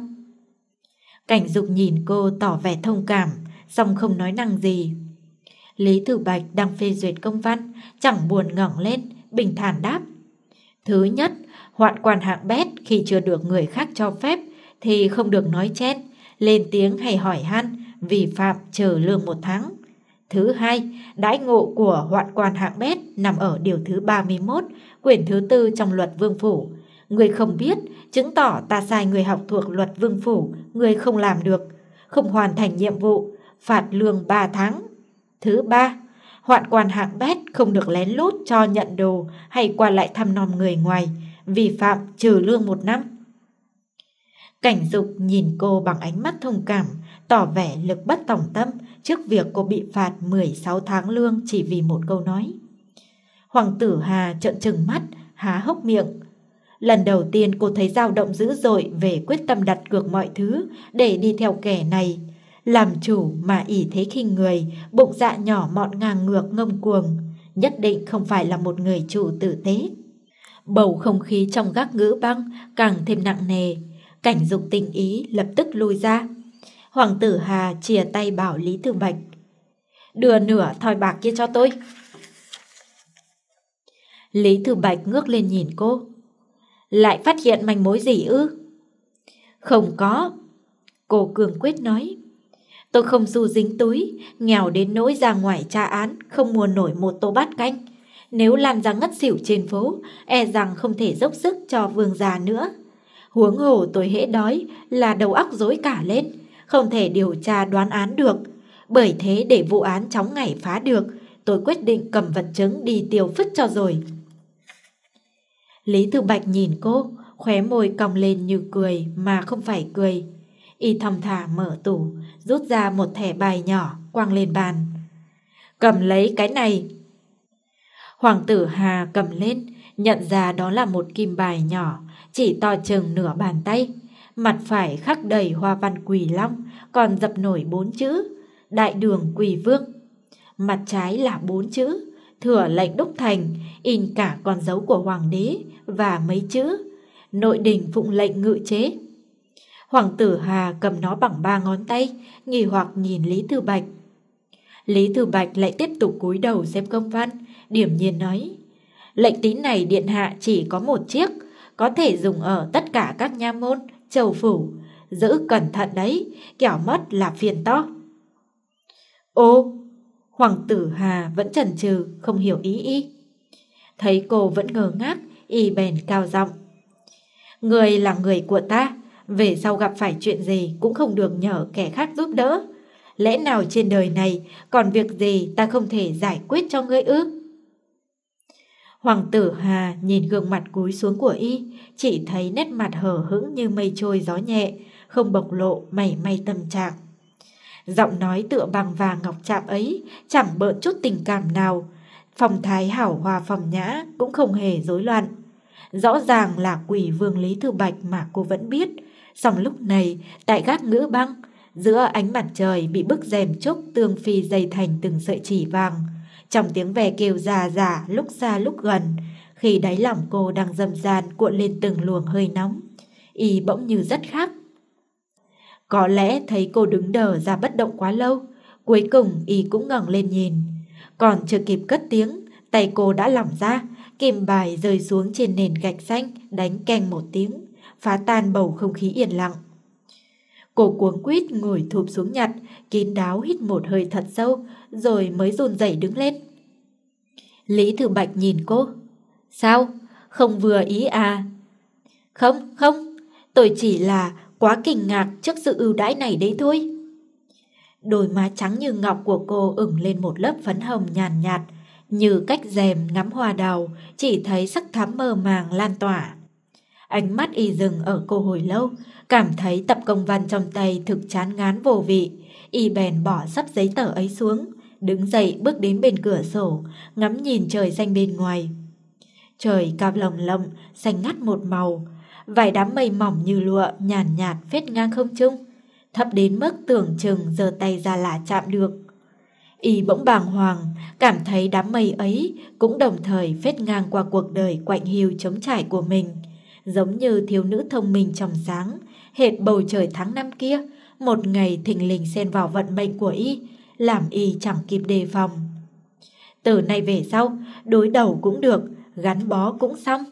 Cảnh Dục nhìn cô tỏ vẻ thông cảm, song không nói năng gì. Lý Tử Bạch đang phê duyệt công văn, chẳng buồn ngẩng lên, bình thản đáp. Thứ nhất, hoạn quan hạng bét khi chưa được người khác cho phép thì không được nói chen, lên tiếng hay hỏi han, vi phạm chờ lương một tháng. Thứ hai, đãi ngộ của hoạn quan hạng bét nằm ở điều thứ ba mươi mốt, quyển thứ tư trong luật vương phủ. Người không biết, chứng tỏ ta sai người học thuộc luật vương phủ, người không làm được, không hoàn thành nhiệm vụ, phạt lương ba tháng. Thứ ba, hoạn quan hạng bét không được lén lút cho nhận đồ hay qua lại thăm nom người ngoài, vi phạm trừ lương một năm. Cảnh Dục nhìn cô bằng ánh mắt thông cảm, tỏ vẻ lực bất tòng tâm trước việc cô bị phạt mười sáu tháng lương chỉ vì một câu nói. Hoàng tử Hà trợn trừng mắt, há hốc miệng. Lần đầu tiên cô thấy dao động dữ dội về quyết tâm đặt cược mọi thứ để đi theo kẻ này. Làm chủ mà ỷ thế khinh người, bụng dạ nhỏ mọn ngang ngược ngông cuồng, nhất định không phải là một người chủ tử tế. Bầu không khí trong gác ngữ băng càng thêm nặng nề. Cảnh Dục tinh ý lập tức lui ra. Hoàng tử Hà chìa tay bảo Lý Tử Bạch, đưa nửa thỏi bạc kia cho tôi. Lý Tử Bạch ngước lên nhìn cô. Lại phát hiện manh mối gì ư? Không có. Cô cương quyết nói. Tôi không xu dính túi, nghèo đến nỗi ra ngoài tra án, không mua nổi một tô bát canh. Nếu lan ra ngất xỉu trên phố, e rằng không thể dốc sức cho vương gia nữa. Huống hồ tôi hễ đói là đầu óc rối cả lên, không thể điều tra đoán án được. Bởi thế để vụ án chóng ngày phá được, tôi quyết định cầm vật chứng đi tiêu phứt cho rồi. Lý Thư Bạch nhìn cô, khóe môi cong lên như cười mà không phải cười. Y thong thả mở tủ, rút ra một thẻ bài nhỏ quăng lên bàn. Cầm lấy cái này. Hoàng tử Hà cầm lên, nhận ra đó là một kim bài nhỏ, chỉ to chừng nửa bàn tay. Mặt phải khắc đầy hoa văn quỷ long, còn dập nổi bốn chữ Đại Đường Quỷ Vương. Mặt trái là bốn chữ Thừa lệnh đúc thành, in cả con dấu của hoàng đế và mấy chữ Nội đình phụng lệnh ngự chế. Hoàng tử Hà cầm nó bằng ba ngón tay, nghi hoặc nhìn Lý Thư Bạch. Lý Thư Bạch lại tiếp tục cúi đầu xem công văn, điềm nhiên nói: lệnh tín này điện hạ chỉ có một chiếc, có thể dùng ở tất cả các nha môn, châu phủ. Giữ cẩn thận đấy, kẻo mất là phiền to. Ô, Hoàng tử Hà vẫn chần chừ, không hiểu ý y. Thấy cô vẫn ngơ ngác, y bèn cao giọng: người là người của ta, về sau gặp phải chuyện gì cũng không được nhờ kẻ khác giúp đỡ. Lẽ nào trên đời này còn việc gì ta không thể giải quyết cho ngươi ư? Hoàng tử Hà nhìn gương mặt cúi xuống của y, chỉ thấy nét mặt hờ hững như mây trôi gió nhẹ, không bộc lộ mảy may tâm trạng. Giọng nói tựa bằng vàng ngọc chạm ấy chẳng bợn chút tình cảm nào, phong thái hảo hòa phong nhã cũng không hề rối loạn. Rõ ràng là Quỷ Vương Lý Thư Bạch mà cô vẫn biết, song lúc này tại gác ngữ băng, giữa ánh mặt trời bị bức rèm trúc tương phi dày thành từng sợi chỉ vàng, trong tiếng ve kêu già già lúc xa lúc gần, khi đáy lòng cô đang dâm gian cuộn lên từng luồng hơi nóng, y bỗng như rất khác. Có lẽ thấy cô đứng đờ ra bất động quá lâu, cuối cùng y cũng ngẩng lên nhìn. Còn chưa kịp cất tiếng, tay cô đã lỏng ra, kim bài rơi xuống trên nền gạch xanh, đánh keng một tiếng, phá tan bầu không khí yên lặng. Cô cuống quýt ngồi thụp xuống nhặt, kín đáo hít một hơi thật sâu, rồi mới run rẩy đứng lên. Lý Thư Bạch nhìn cô. Sao? Không vừa ý à? Không, không, tôi chỉ là quá kinh ngạc trước sự ưu đãi này đấy thôi. Đôi má trắng như ngọc của cô ửng lên một lớp phấn hồng nhàn nhạt, như cách rèm ngắm hoa đào, chỉ thấy sắc thắm mơ màng lan tỏa. Ánh mắt y dừng ở cô hồi lâu, cảm thấy tập công văn trong tay thực chán ngán vô vị, y bèn bỏ sắp giấy tờ ấy xuống, đứng dậy bước đến bên cửa sổ, ngắm nhìn trời xanh bên ngoài. Trời cao lồng lộng, xanh ngắt một màu, vài đám mây mỏng như lụa nhàn nhạt phết ngang không trung, thấp đến mức tưởng chừng giơ tay ra là chạm được. Y bỗng bàng hoàng, cảm thấy đám mây ấy cũng đồng thời phết ngang qua cuộc đời quạnh hiu trống trải của mình, giống như thiếu nữ thông minh trong sáng, hệt bầu trời tháng năm kia, một ngày thình lình xen vào vận mệnh của y, làm y chẳng kịp đề phòng. Từ nay về sau, đối đầu cũng được, gắn bó cũng xong.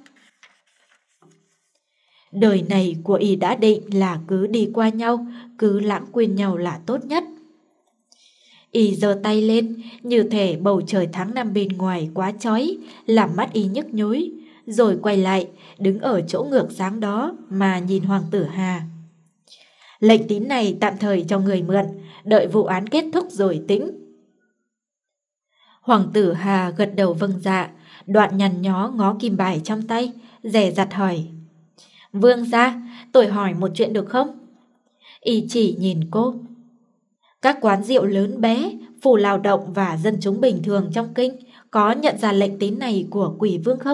Đời này của y đã định là cứ đi qua nhau, cứ lãng quên nhau là tốt nhất. Y giơ tay lên, như thể bầu trời tháng năm bên ngoài quá chói, làm mắt y nhức nhối, rồi quay lại, đứng ở chỗ ngược sáng đó mà nhìn Hoàng tử Hà. Lệnh tín này tạm thời cho người mượn, đợi vụ án kết thúc rồi tính. Hoàng tử Hà gật đầu vâng dạ, đoạn nhăn nhó ngó kim bài trong tay, dè dặt hỏi: Vương gia, tôi hỏi một chuyện được không? Y chỉ nhìn cô. Các quán rượu lớn bé, phủ lao động và dân chúng bình thường trong kinh có nhận ra lệnh tín này của Quỷ Vương không?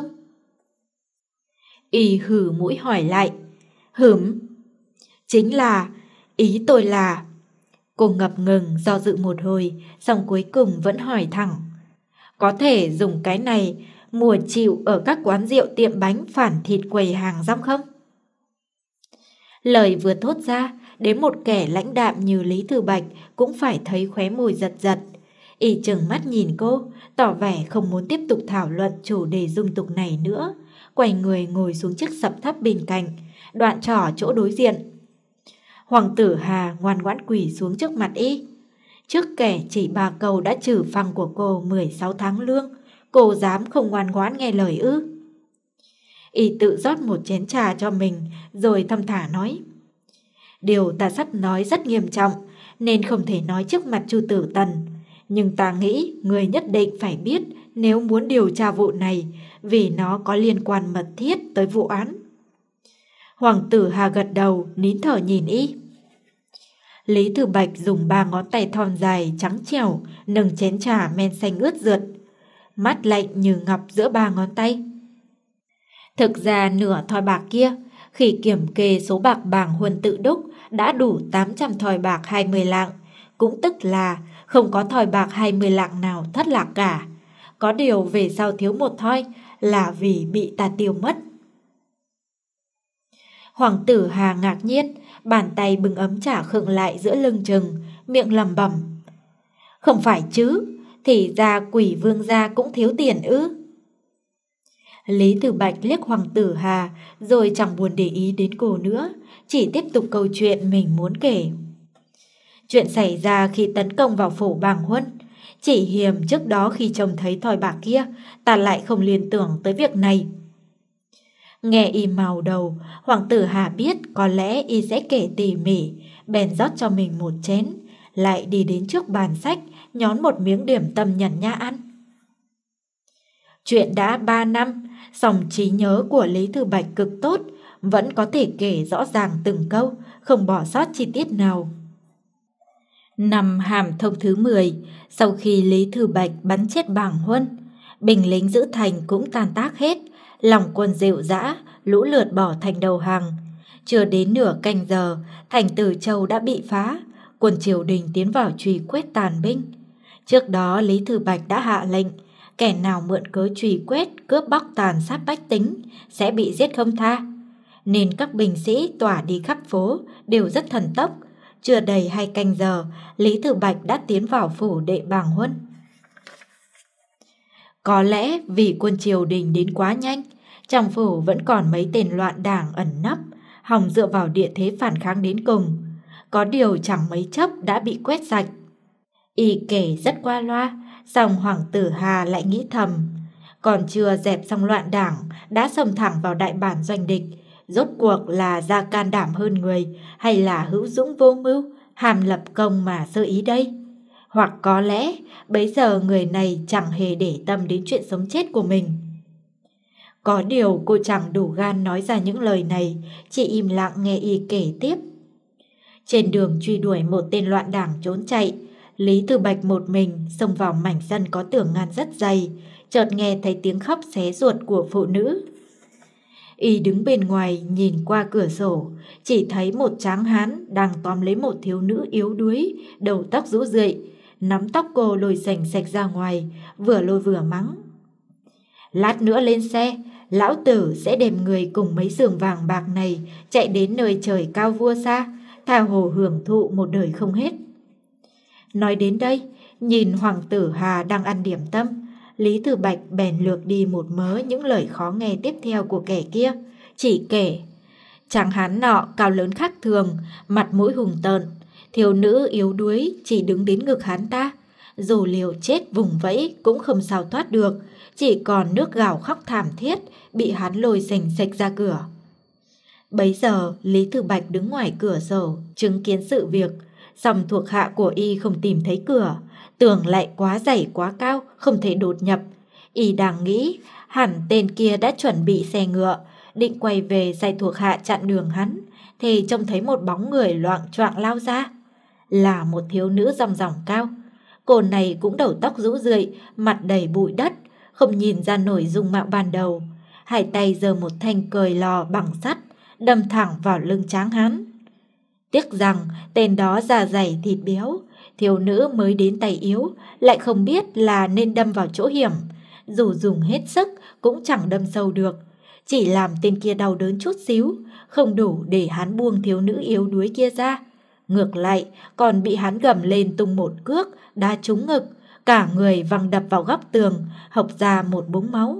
Y hử mũi hỏi lại. Hửm? Chính là, ý tôi là... Cô ngập ngừng do dự một hồi, xong cuối cùng vẫn hỏi thẳng. Có thể dùng cái này mua chịu ở các quán rượu tiệm bánh phản thịt quầy hàng rong không? Lời vừa thốt ra, đến một kẻ lãnh đạm như Lý Thư Bạch cũng phải thấy khóe môi giật giật. Y trừng mắt nhìn cô, tỏ vẻ không muốn tiếp tục thảo luận chủ đề dung tục này nữa, quay người ngồi xuống chiếc sập thấp bên cạnh, đoạn trỏ chỗ đối diện. Hoàng tử Hà ngoan ngoãn quỳ xuống trước mặt y. Trước kẻ chỉ ba câu đã trừ phăng của cô mười sáu tháng lương, cô dám không ngoan ngoãn nghe lời ư? Y tự rót một chén trà cho mình, rồi thâm thả nói. Điều ta sắp nói rất nghiêm trọng, nên không thể nói trước mặt Chu Tử Tần. Nhưng ta nghĩ người nhất định phải biết nếu muốn điều tra vụ này, vì nó có liên quan mật thiết tới vụ án. Hoàng tử Hà gật đầu, nín thở nhìn y. Lý Thư Bạch dùng ba ngón tay thon dài trắng trẻo nâng chén trà men xanh ướt rượt, mắt lạnh như ngọc giữa ba ngón tay. Thực ra nửa thỏi bạc kia, khi kiểm kê số bạc bàng Huân tự đúc đã đủ tám trăm thỏi bạc hai mươi lạng, cũng tức là không có thỏi bạc hai mươi lạng nào thất lạc cả. Có điều về sau thiếu một thỏi là vì bị ta tiêu mất. Hoàng tử Hà ngạc nhiên, bàn tay bưng ấm trà khựng lại giữa lưng chừng, miệng lẩm bẩm. Không phải chứ, thì ra Quỷ Vương gia cũng thiếu tiền ư? Lý Thư Bạch liếc Hoàng tử Hà, rồi chẳng buồn để ý đến cô nữa, chỉ tiếp tục câu chuyện mình muốn kể. Chuyện xảy ra khi tấn công vào phủ Bàng Huân. Chỉ hiềm trước đó khi trông thấy thỏi bạc kia, ta lại không liên tưởng tới việc này. Nghe y màu đầu, Hoàng tử Hà biết có lẽ y sẽ kể tỉ mỉ, bèn rót cho mình một chén, lại đi đến trước bàn sách, nhón một miếng điểm tâm nhàn nhã ăn. Chuyện đã ba năm, song trí nhớ của Lý Thư Bạch cực tốt, vẫn có thể kể rõ ràng từng câu, không bỏ sót chi tiết nào. Năm Hàm Thông thứ mười, sau khi Lý Thư Bạch bắn chết Bàng Huân, binh lính giữ thành cũng tan tác hết, lòng quân dịu dã, lũ lượt bỏ thành đầu hàng. Chưa đến nửa canh giờ, thành Từ Châu đã bị phá, quân triều đình tiến vào truy quét tàn binh. Trước đó Lý Thư Bạch đã hạ lệnh, kẻ nào mượn cớ truy quét, cướp bóc tàn sát bách tính sẽ bị giết không tha. Nên các binh sĩ tỏa đi khắp phố đều rất thần tốc. Chưa đầy hai canh giờ, Lý Thư Bạch đã tiến vào phủ đệ Bàng Huân. Có lẽ vì quân triều đình đến quá nhanh, trong phủ vẫn còn mấy tên loạn đảng ẩn nấp, hòng dựa vào địa thế phản kháng đến cùng. Có điều chẳng mấy chốc đã bị quét sạch. Y kể rất qua loa, song Hoàng tử Hà lại nghĩ thầm, còn chưa dẹp xong loạn đảng đã xông thẳng vào đại bản doanh địch. Rốt cuộc là ra can đảm hơn người, hay là hữu dũng vô mưu, hàm lập công mà sơ ý đây? Hoặc có lẽ bấy giờ người này chẳng hề để tâm đến chuyện sống chết của mình. Có điều cô chẳng đủ gan nói ra những lời này, chỉ im lặng nghe y kể tiếp. Trên đường truy đuổi một tên loạn đảng trốn chạy, Lý Thư Bạch một mình xông vào mảnh sân có tường ngăn rất dày, chợt nghe thấy tiếng khóc xé ruột của phụ nữ. Y đứng bên ngoài nhìn qua cửa sổ, chỉ thấy một tráng hán đang tóm lấy một thiếu nữ yếu đuối, đầu tóc rũ rượi, nắm tóc cô lôi sành sạch ra ngoài, vừa lôi vừa mắng. Lát nữa lên xe, lão tử sẽ đem người cùng mấy giường vàng bạc này chạy đến nơi trời cao vua xa, tha hồ hưởng thụ một đời không hết. Nói đến đây, nhìn Hoàng tử Hà đang ăn điểm tâm, Lý Thư Bạch bèn lược đi một mớ những lời khó nghe tiếp theo của kẻ kia, chỉ kể. Chàng hán nọ cao lớn khác thường, mặt mũi hùng tợn, thiếu nữ yếu đuối chỉ đứng đến ngực hắn ta, dù liều chết vùng vẫy cũng không sao thoát được, chỉ còn nước gào khóc thảm thiết, bị hắn lôi sành sạch ra cửa. Bấy giờ Lý Thư Bạch đứng ngoài cửa sổ chứng kiến sự việc, song thuộc hạ của y không tìm thấy cửa, tường lại quá dày quá cao, không thể đột nhập. Y đang nghĩ hẳn tên kia đã chuẩn bị xe ngựa, định quay về sai thuộc hạ chặn đường hắn, thì trông thấy một bóng người loạng choạng lao ra. Là một thiếu nữ ròng ròng cao. Cô này cũng đầu tóc rũ rượi, mặt đầy bụi đất, không nhìn ra nổi dung mạo ban đầu. Hai tay giơ một thanh cời lò bằng sắt, đâm thẳng vào lưng tráng hán. Tiếc rằng tên đó da dày thịt béo, thiếu nữ mới đến tay yếu, lại không biết là nên đâm vào chỗ hiểm. Dù dùng hết sức cũng chẳng đâm sâu được, chỉ làm tên kia đau đớn chút xíu, không đủ để hắn buông thiếu nữ yếu đuối kia ra. Ngược lại còn bị hắn gầm lên tung một cước, đá trúng ngực, cả người văng đập vào góc tường, hộc ra một búng máu.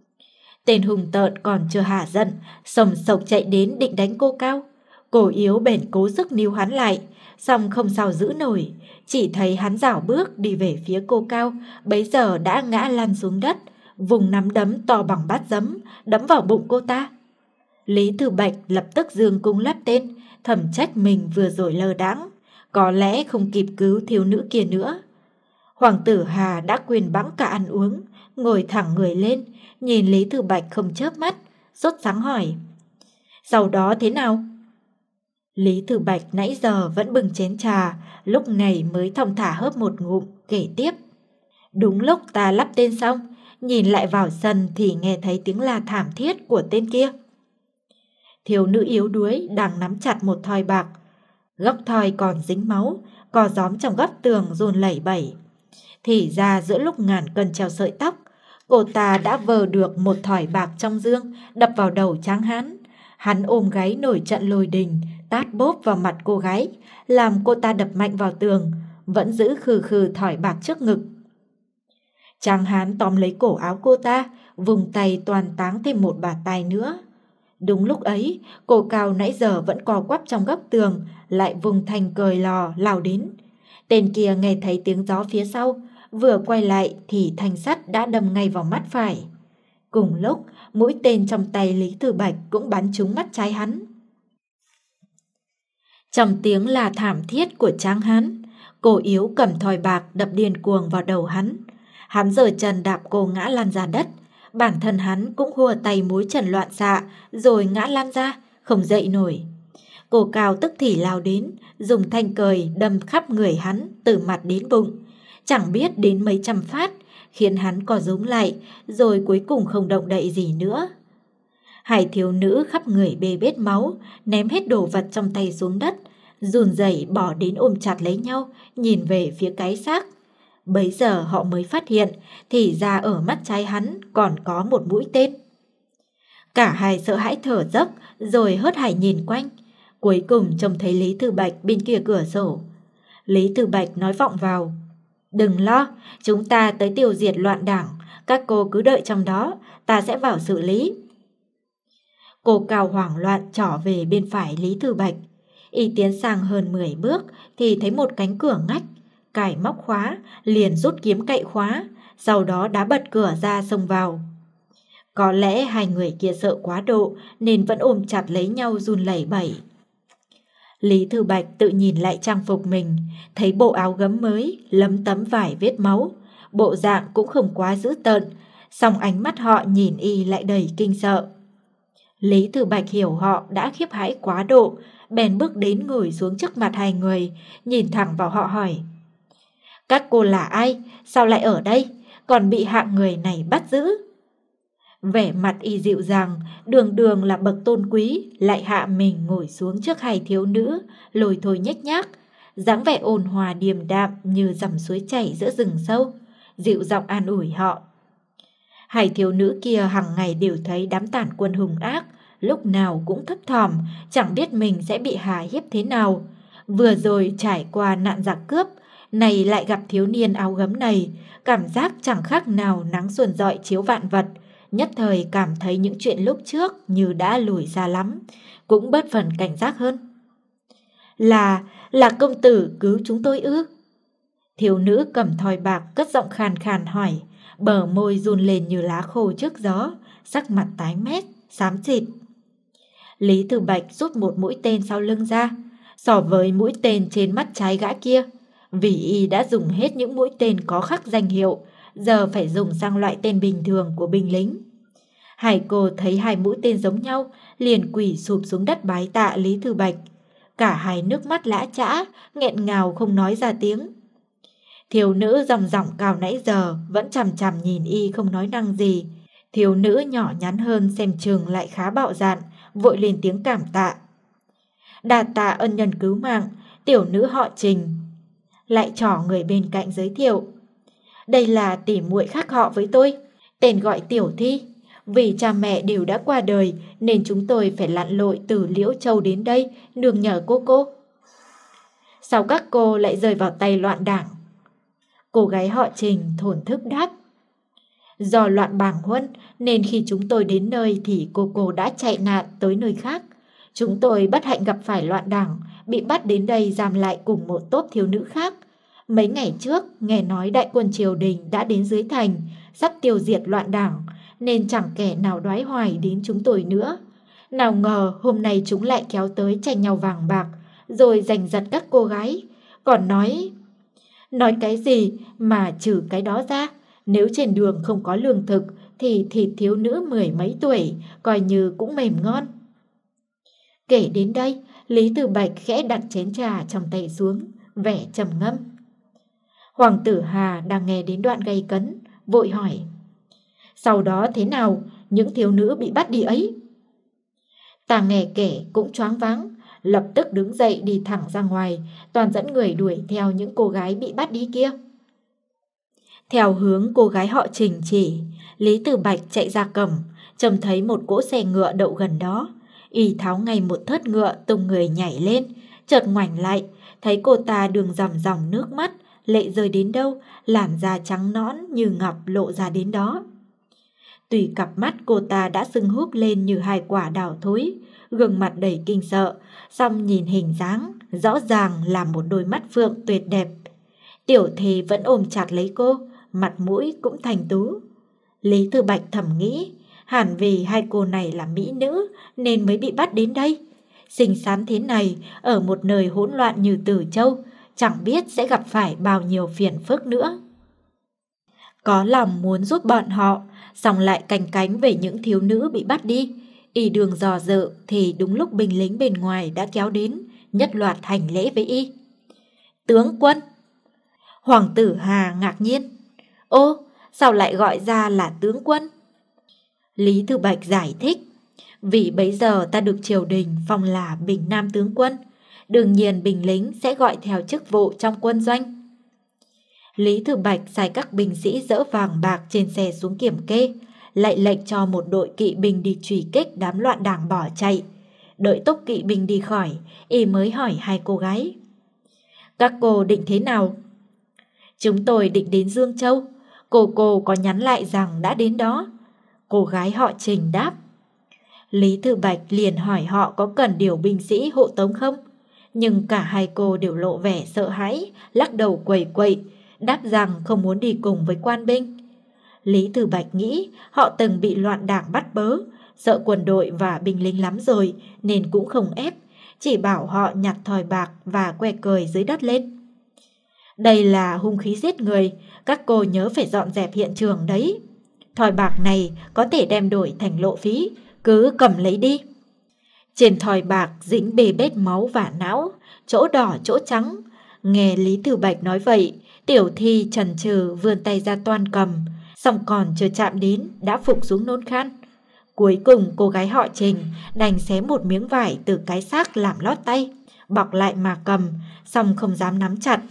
Tên hùng tợn còn chưa hả giận, sồng sộc chạy đến định đánh cô cao. Cô yếu bèn cố sức níu hắn lại, song không sao giữ nổi, chỉ thấy hắn rảo bước đi về phía cô cao, bấy giờ đã ngã lăn xuống đất, vùng nắm đấm to bằng bát giấm đấm vào bụng cô ta. Lý Thư Bạch lập tức dương cung lắp tên, thầm trách mình vừa rồi lơ đãng, có lẽ không kịp cứu thiếu nữ kia nữa. Hoàng tử Hà đã quên bẵng cả ăn uống, ngồi thẳng người lên, nhìn Lý Thư Bạch không chớp mắt, sốt sắng hỏi: sau đó thế nào? Lý Thư Bạch nãy giờ vẫn bưng chén trà, lúc này mới thong thả hớp một ngụm, kể tiếp. Đúng lúc ta lắp tên xong, nhìn lại vào sân thì nghe thấy tiếng la thảm thiết của tên kia. Thiếu nữ yếu đuối đang nắm chặt một thỏi bạc, góc thỏi còn dính máu, cò gióm trong góc tường run lẩy bẩy. Thì ra giữa lúc ngàn cân treo sợi tóc, cô ta đã vờ được một thỏi bạc trong dương đập vào đầu Tráng Hán. Hắn ôm gáy nổi trận lôi đình, tát bốp vào mặt cô gái, làm cô ta đập mạnh vào tường, vẫn giữ khừ khừ thỏi bạc trước ngực. Tráng Hán tóm lấy cổ áo cô ta, vùng tay toàn táng thêm một bà tai nữa. Đúng lúc ấy, cô Cao nãy giờ vẫn co quắp trong góc tường, lại vùng thành cười lò lao đến. Tên kia nghe thấy tiếng gió phía sau, vừa quay lại thì thanh sắt đã đâm ngay vào mắt phải. Cùng lúc, mũi tên trong tay Lý Thư Bạch cũng bắn trúng mắt trái hắn. Trong tiếng là thảm thiết của Tráng Hán, cô yếu cầm thỏi bạc đập điên cuồng vào đầu hắn. Hắn giở chân đạp cô ngã lăn ra đất, bản thân hắn cũng hùa tay múi trần loạn xạ rồi ngã lăn ra, không dậy nổi. Cô Cao tức thì lao đến, dùng thanh cời đâm khắp người hắn từ mặt đến bụng, chẳng biết đến mấy trăm phát, khiến hắn co rúm lại, rồi cuối cùng không động đậy gì nữa. Hai thiếu nữ khắp người bê bết máu, ném hết đồ vật trong tay xuống đất, run rẩy bỏ đến ôm chặt lấy nhau, nhìn về phía cái xác. Bấy giờ họ mới phát hiện, thì ra ở mắt trái hắn còn có một mũi tên. Cả hai sợ hãi thở dốc, rồi hớt hải nhìn quanh. Cuối cùng trông thấy Lý Thư Bạch bên kia cửa sổ. Lý Thư Bạch nói vọng vào: đừng lo, chúng ta tới tiêu diệt loạn đảng, các cô cứ đợi trong đó, ta sẽ vào xử lý. Cô Cao hoảng loạn trỏ về bên phải Lý Thư Bạch. Y tiến sang hơn mười bước thì thấy một cánh cửa ngách, cài móc khóa, liền rút kiếm cậy khóa, sau đó đá bật cửa ra xông vào. Có lẽ hai người kia sợ quá độ nên vẫn ôm chặt lấy nhau run lẩy bẩy. Lý Thư Bạch tự nhìn lại trang phục mình, thấy bộ áo gấm mới, lấm tấm vải vết máu, bộ dạng cũng không quá dữ tợn, song ánh mắt họ nhìn y lại đầy kinh sợ. Lý Thư Bạch hiểu họ đã khiếp hãi quá độ, bèn bước đến ngồi xuống trước mặt hai người, nhìn thẳng vào họ hỏi: các cô là ai? Sao lại ở đây? Còn bị hạng người này bắt giữ? Vẻ mặt y dịu dàng, đường đường là bậc tôn quý, lại hạ mình ngồi xuống trước hai thiếu nữ, lôi thôi nhếch nhác, dáng vẻ ôn hòa điềm đạm như dòng suối chảy giữa rừng sâu, dịu giọng an ủi họ. Hai thiếu nữ kia hàng ngày đều thấy đám tản quân hung ác, lúc nào cũng thấp thỏm, chẳng biết mình sẽ bị hà hiếp thế nào. Vừa rồi trải qua nạn giặc cướp, này lại gặp thiếu niên áo gấm này, cảm giác chẳng khác nào nắng xuân rọi chiếu vạn vật, nhất thời cảm thấy những chuyện lúc trước như đã lùi xa lắm, cũng bớt phần cảnh giác hơn. Là, là công tử cứu chúng tôi ư? Thiếu nữ cầm thỏi bạc cất giọng khàn khàn hỏi, bờ môi run lên như lá khô trước gió, sắc mặt tái mét, xám xịt. Lý Thư Bạch rút một mũi tên sau lưng ra, so với mũi tên trên mắt trái gã kia. Vì y đã dùng hết những mũi tên có khắc danh hiệu, giờ phải dùng sang loại tên bình thường của binh lính. Hai cô thấy hai mũi tên giống nhau, liền quỳ sụp xuống đất bái tạ Lý Thư Bạch. Cả hai nước mắt lã chã, nghẹn ngào không nói ra tiếng. Thiếu nữ dòng dòng cao nãy giờ vẫn chằm chằm nhìn y không nói năng gì. Thiếu nữ nhỏ nhắn hơn xem chừng lại khá bạo dạn, vội lên tiếng cảm tạ. Đà tạ ân nhân cứu mạng, tiểu nữ họ Trình. Lại trỏ người bên cạnh giới thiệu. Đây là tỉ muội khác họ với tôi, tên gọi Tiểu Thi. Vì cha mẹ đều đã qua đời nên chúng tôi phải lặn lội từ Liễu Châu đến đây nương nhờ cô cô. Sao các cô lại rơi vào tay loạn đảng? Cô gái họ Trình thổn thức đáp. Do loạn bàng huân nên khi chúng tôi đến nơi thì cô cô đã chạy nạn tới nơi khác. Chúng tôi bất hạnh gặp phải loạn đảng, bị bắt đến đây giam lại cùng một tốp thiếu nữ khác. Mấy ngày trước nghe nói đại quân triều đình đã đến dưới thành, sắp tiêu diệt loạn đảng, nên chẳng kẻ nào đoái hoài đến chúng tôi nữa. Nào ngờ hôm nay chúng lại kéo tới tranh nhau vàng bạc, rồi giành giật các cô gái. Còn nói... Nói cái gì mà trừ cái đó ra, nếu trên đường không có lương thực thì thịt thiếu nữ mười mấy tuổi coi như cũng mềm ngon. Kể đến đây, Lý Tử Bạch khẽ đặt chén trà trong tay xuống, vẻ trầm ngâm. Hoàng tử Hà đang nghe đến đoạn gay cấn, vội hỏi. Sau đó thế nào, những thiếu nữ bị bắt đi ấy? Ta nghe kể cũng choáng váng, lập tức đứng dậy đi thẳng ra ngoài, toàn dẫn người đuổi theo những cô gái bị bắt đi kia. Theo hướng cô gái họ Trình chỉ, Lý Tử Bạch chạy ra cổng, trông thấy một cỗ xe ngựa đậu gần đó. Y tháo ngay một thớt ngựa tung người nhảy lên, chợt ngoảnh lại, thấy cô ta đường ròng ròng nước mắt, lệ rơi đến đâu, làn da trắng nõn như ngọc lộ ra đến đó. Tùy cặp mắt cô ta đã sưng húp lên như hai quả đào thối, gương mặt đầy kinh sợ, song nhìn hình dáng, rõ ràng là một đôi mắt phượng tuyệt đẹp. Tiểu Thề vẫn ôm chặt lấy cô, mặt mũi cũng thành tú. Lý Tử Bạch thầm nghĩ, hẳn vì hai cô này là mỹ nữ nên mới bị bắt đến đây. Xinh xắn thế này, ở một nơi hỗn loạn như Tử Châu, chẳng biết sẽ gặp phải bao nhiêu phiền phức nữa. Có lòng muốn giúp bọn họ, song lại canh cánh về những thiếu nữ bị bắt đi. Y đường dò dự thì đúng lúc binh lính bên ngoài đã kéo đến, nhất loạt hành lễ với y. Tướng quân! Hoàng tử Hà ngạc nhiên. Ô, sao lại gọi ra là tướng quân? Lý Tử Bạch giải thích. Vì bấy giờ ta được triều đình phong là Bình Nam tướng quân, đương nhiên binh lính sẽ gọi theo chức vụ trong quân doanh. Lý Tử Bạch sai các binh sĩ dỡ vàng bạc trên xe xuống kiểm kê, lại lệnh cho một đội kỵ binh đi truy kích đám loạn đảng bỏ chạy. Đợi tốc kỵ binh đi khỏi, y mới hỏi hai cô gái. Các cô định thế nào? Chúng tôi định đến Dương Châu. Cô cô có nhắn lại rằng đã đến đó. Cô gái họ Trình đáp. Lý Tử Bạch liền hỏi họ có cần điều binh sĩ hộ tống không? Nhưng cả hai cô đều lộ vẻ sợ hãi, lắc đầu quẩy quậy, đáp rằng không muốn đi cùng với quan binh. Lý Tử Bạch nghĩ họ từng bị loạn đảng bắt bớ, sợ quân đội và binh lính lắm rồi nên cũng không ép, chỉ bảo họ nhặt thỏi bạc và que cời dưới đất lên. Đây là hung khí giết người, các cô nhớ phải dọn dẹp hiện trường đấy. Thỏi bạc này có thể đem đổi thành lộ phí, cứ cầm lấy đi. Trên thỏi bạc dính bê bết máu và não, chỗ đỏ chỗ trắng. Nghe Lý Tử Bạch nói vậy, Tiểu Thi chần chừ vươn tay ra toan cầm, song còn chưa chạm đến đã phục xuống nôn khan. Cuối cùng cô gái họ Trình đành xé một miếng vải từ cái xác làm lót tay, bọc lại mà cầm, song không dám nắm chặt.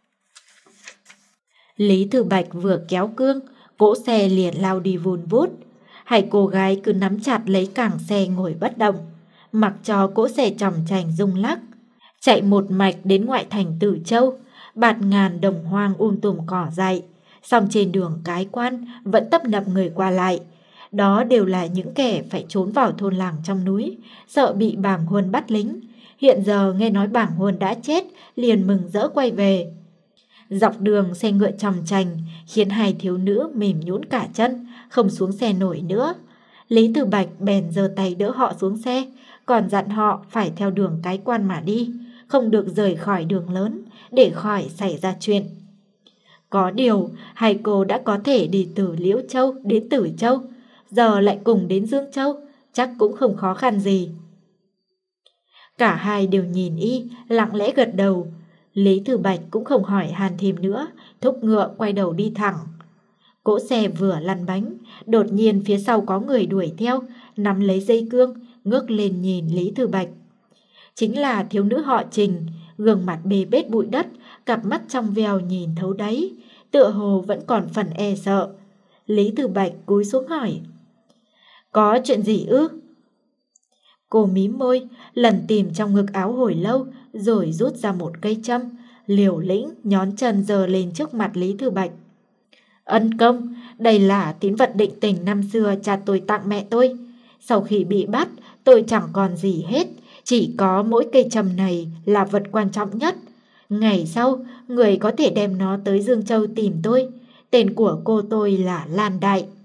Lý Tử Bạch vừa kéo cương, cỗ xe liền lao đi vùn vút. Hai cô gái cứ nắm chặt lấy cảng xe ngồi bất động, mặc cho cỗ xe chòng chành rung lắc. Chạy một mạch đến ngoại thành Tử Châu, bạt ngàn đồng hoang um tùm cỏ dại. Song trên đường cái quan vẫn tấp nập người qua lại. Đó đều là những kẻ phải trốn vào thôn làng trong núi, sợ bị bàng Huân bắt lính. Hiện giờ nghe nói bàng Huân đã chết, liền mừng rỡ quay về. Dọc đường xe ngựa chòng chành, khiến hai thiếu nữ mềm nhũn cả chân, không xuống xe nổi nữa. Lý Tử Bạch bèn giơ tay đỡ họ xuống xe, còn dặn họ phải theo đường cái quan mà đi, không được rời khỏi đường lớn, để khỏi xảy ra chuyện. Có điều, hai cô đã có thể đi từ Liễu Châu đến Tử Châu, giờ lại cùng đến Dương Châu, chắc cũng không khó khăn gì. Cả hai đều nhìn y, lặng lẽ gật đầu. Lý Tử Bạch cũng không hỏi han thêm nữa, thúc ngựa quay đầu đi thẳng. Cỗ xe vừa lăn bánh, đột nhiên phía sau có người đuổi theo, nắm lấy dây cương, ngước lên nhìn Lý Tử Bạch. Chính là thiếu nữ họ Trình, gương mặt bê bết bụi đất, cặp mắt trong veo nhìn thấu đáy, tựa hồ vẫn còn phần e sợ. Lý Tử Bạch cúi xuống hỏi. Có chuyện gì ư? Cô mím môi, lần tìm trong ngực áo hồi lâu, rồi rút ra một cây châm, liều lĩnh nhón chân giơ lên trước mặt Lý Tử Bạch. Ân công, đây là tín vật định tình năm xưa cha tôi tặng mẹ tôi. Sau khi bị bắt, tôi chẳng còn gì hết, chỉ có mỗi cây châm này là vật quan trọng nhất. Ngày sau, người có thể đem nó tới Dương Châu tìm tôi. Tên của cô tôi là Lan Đại.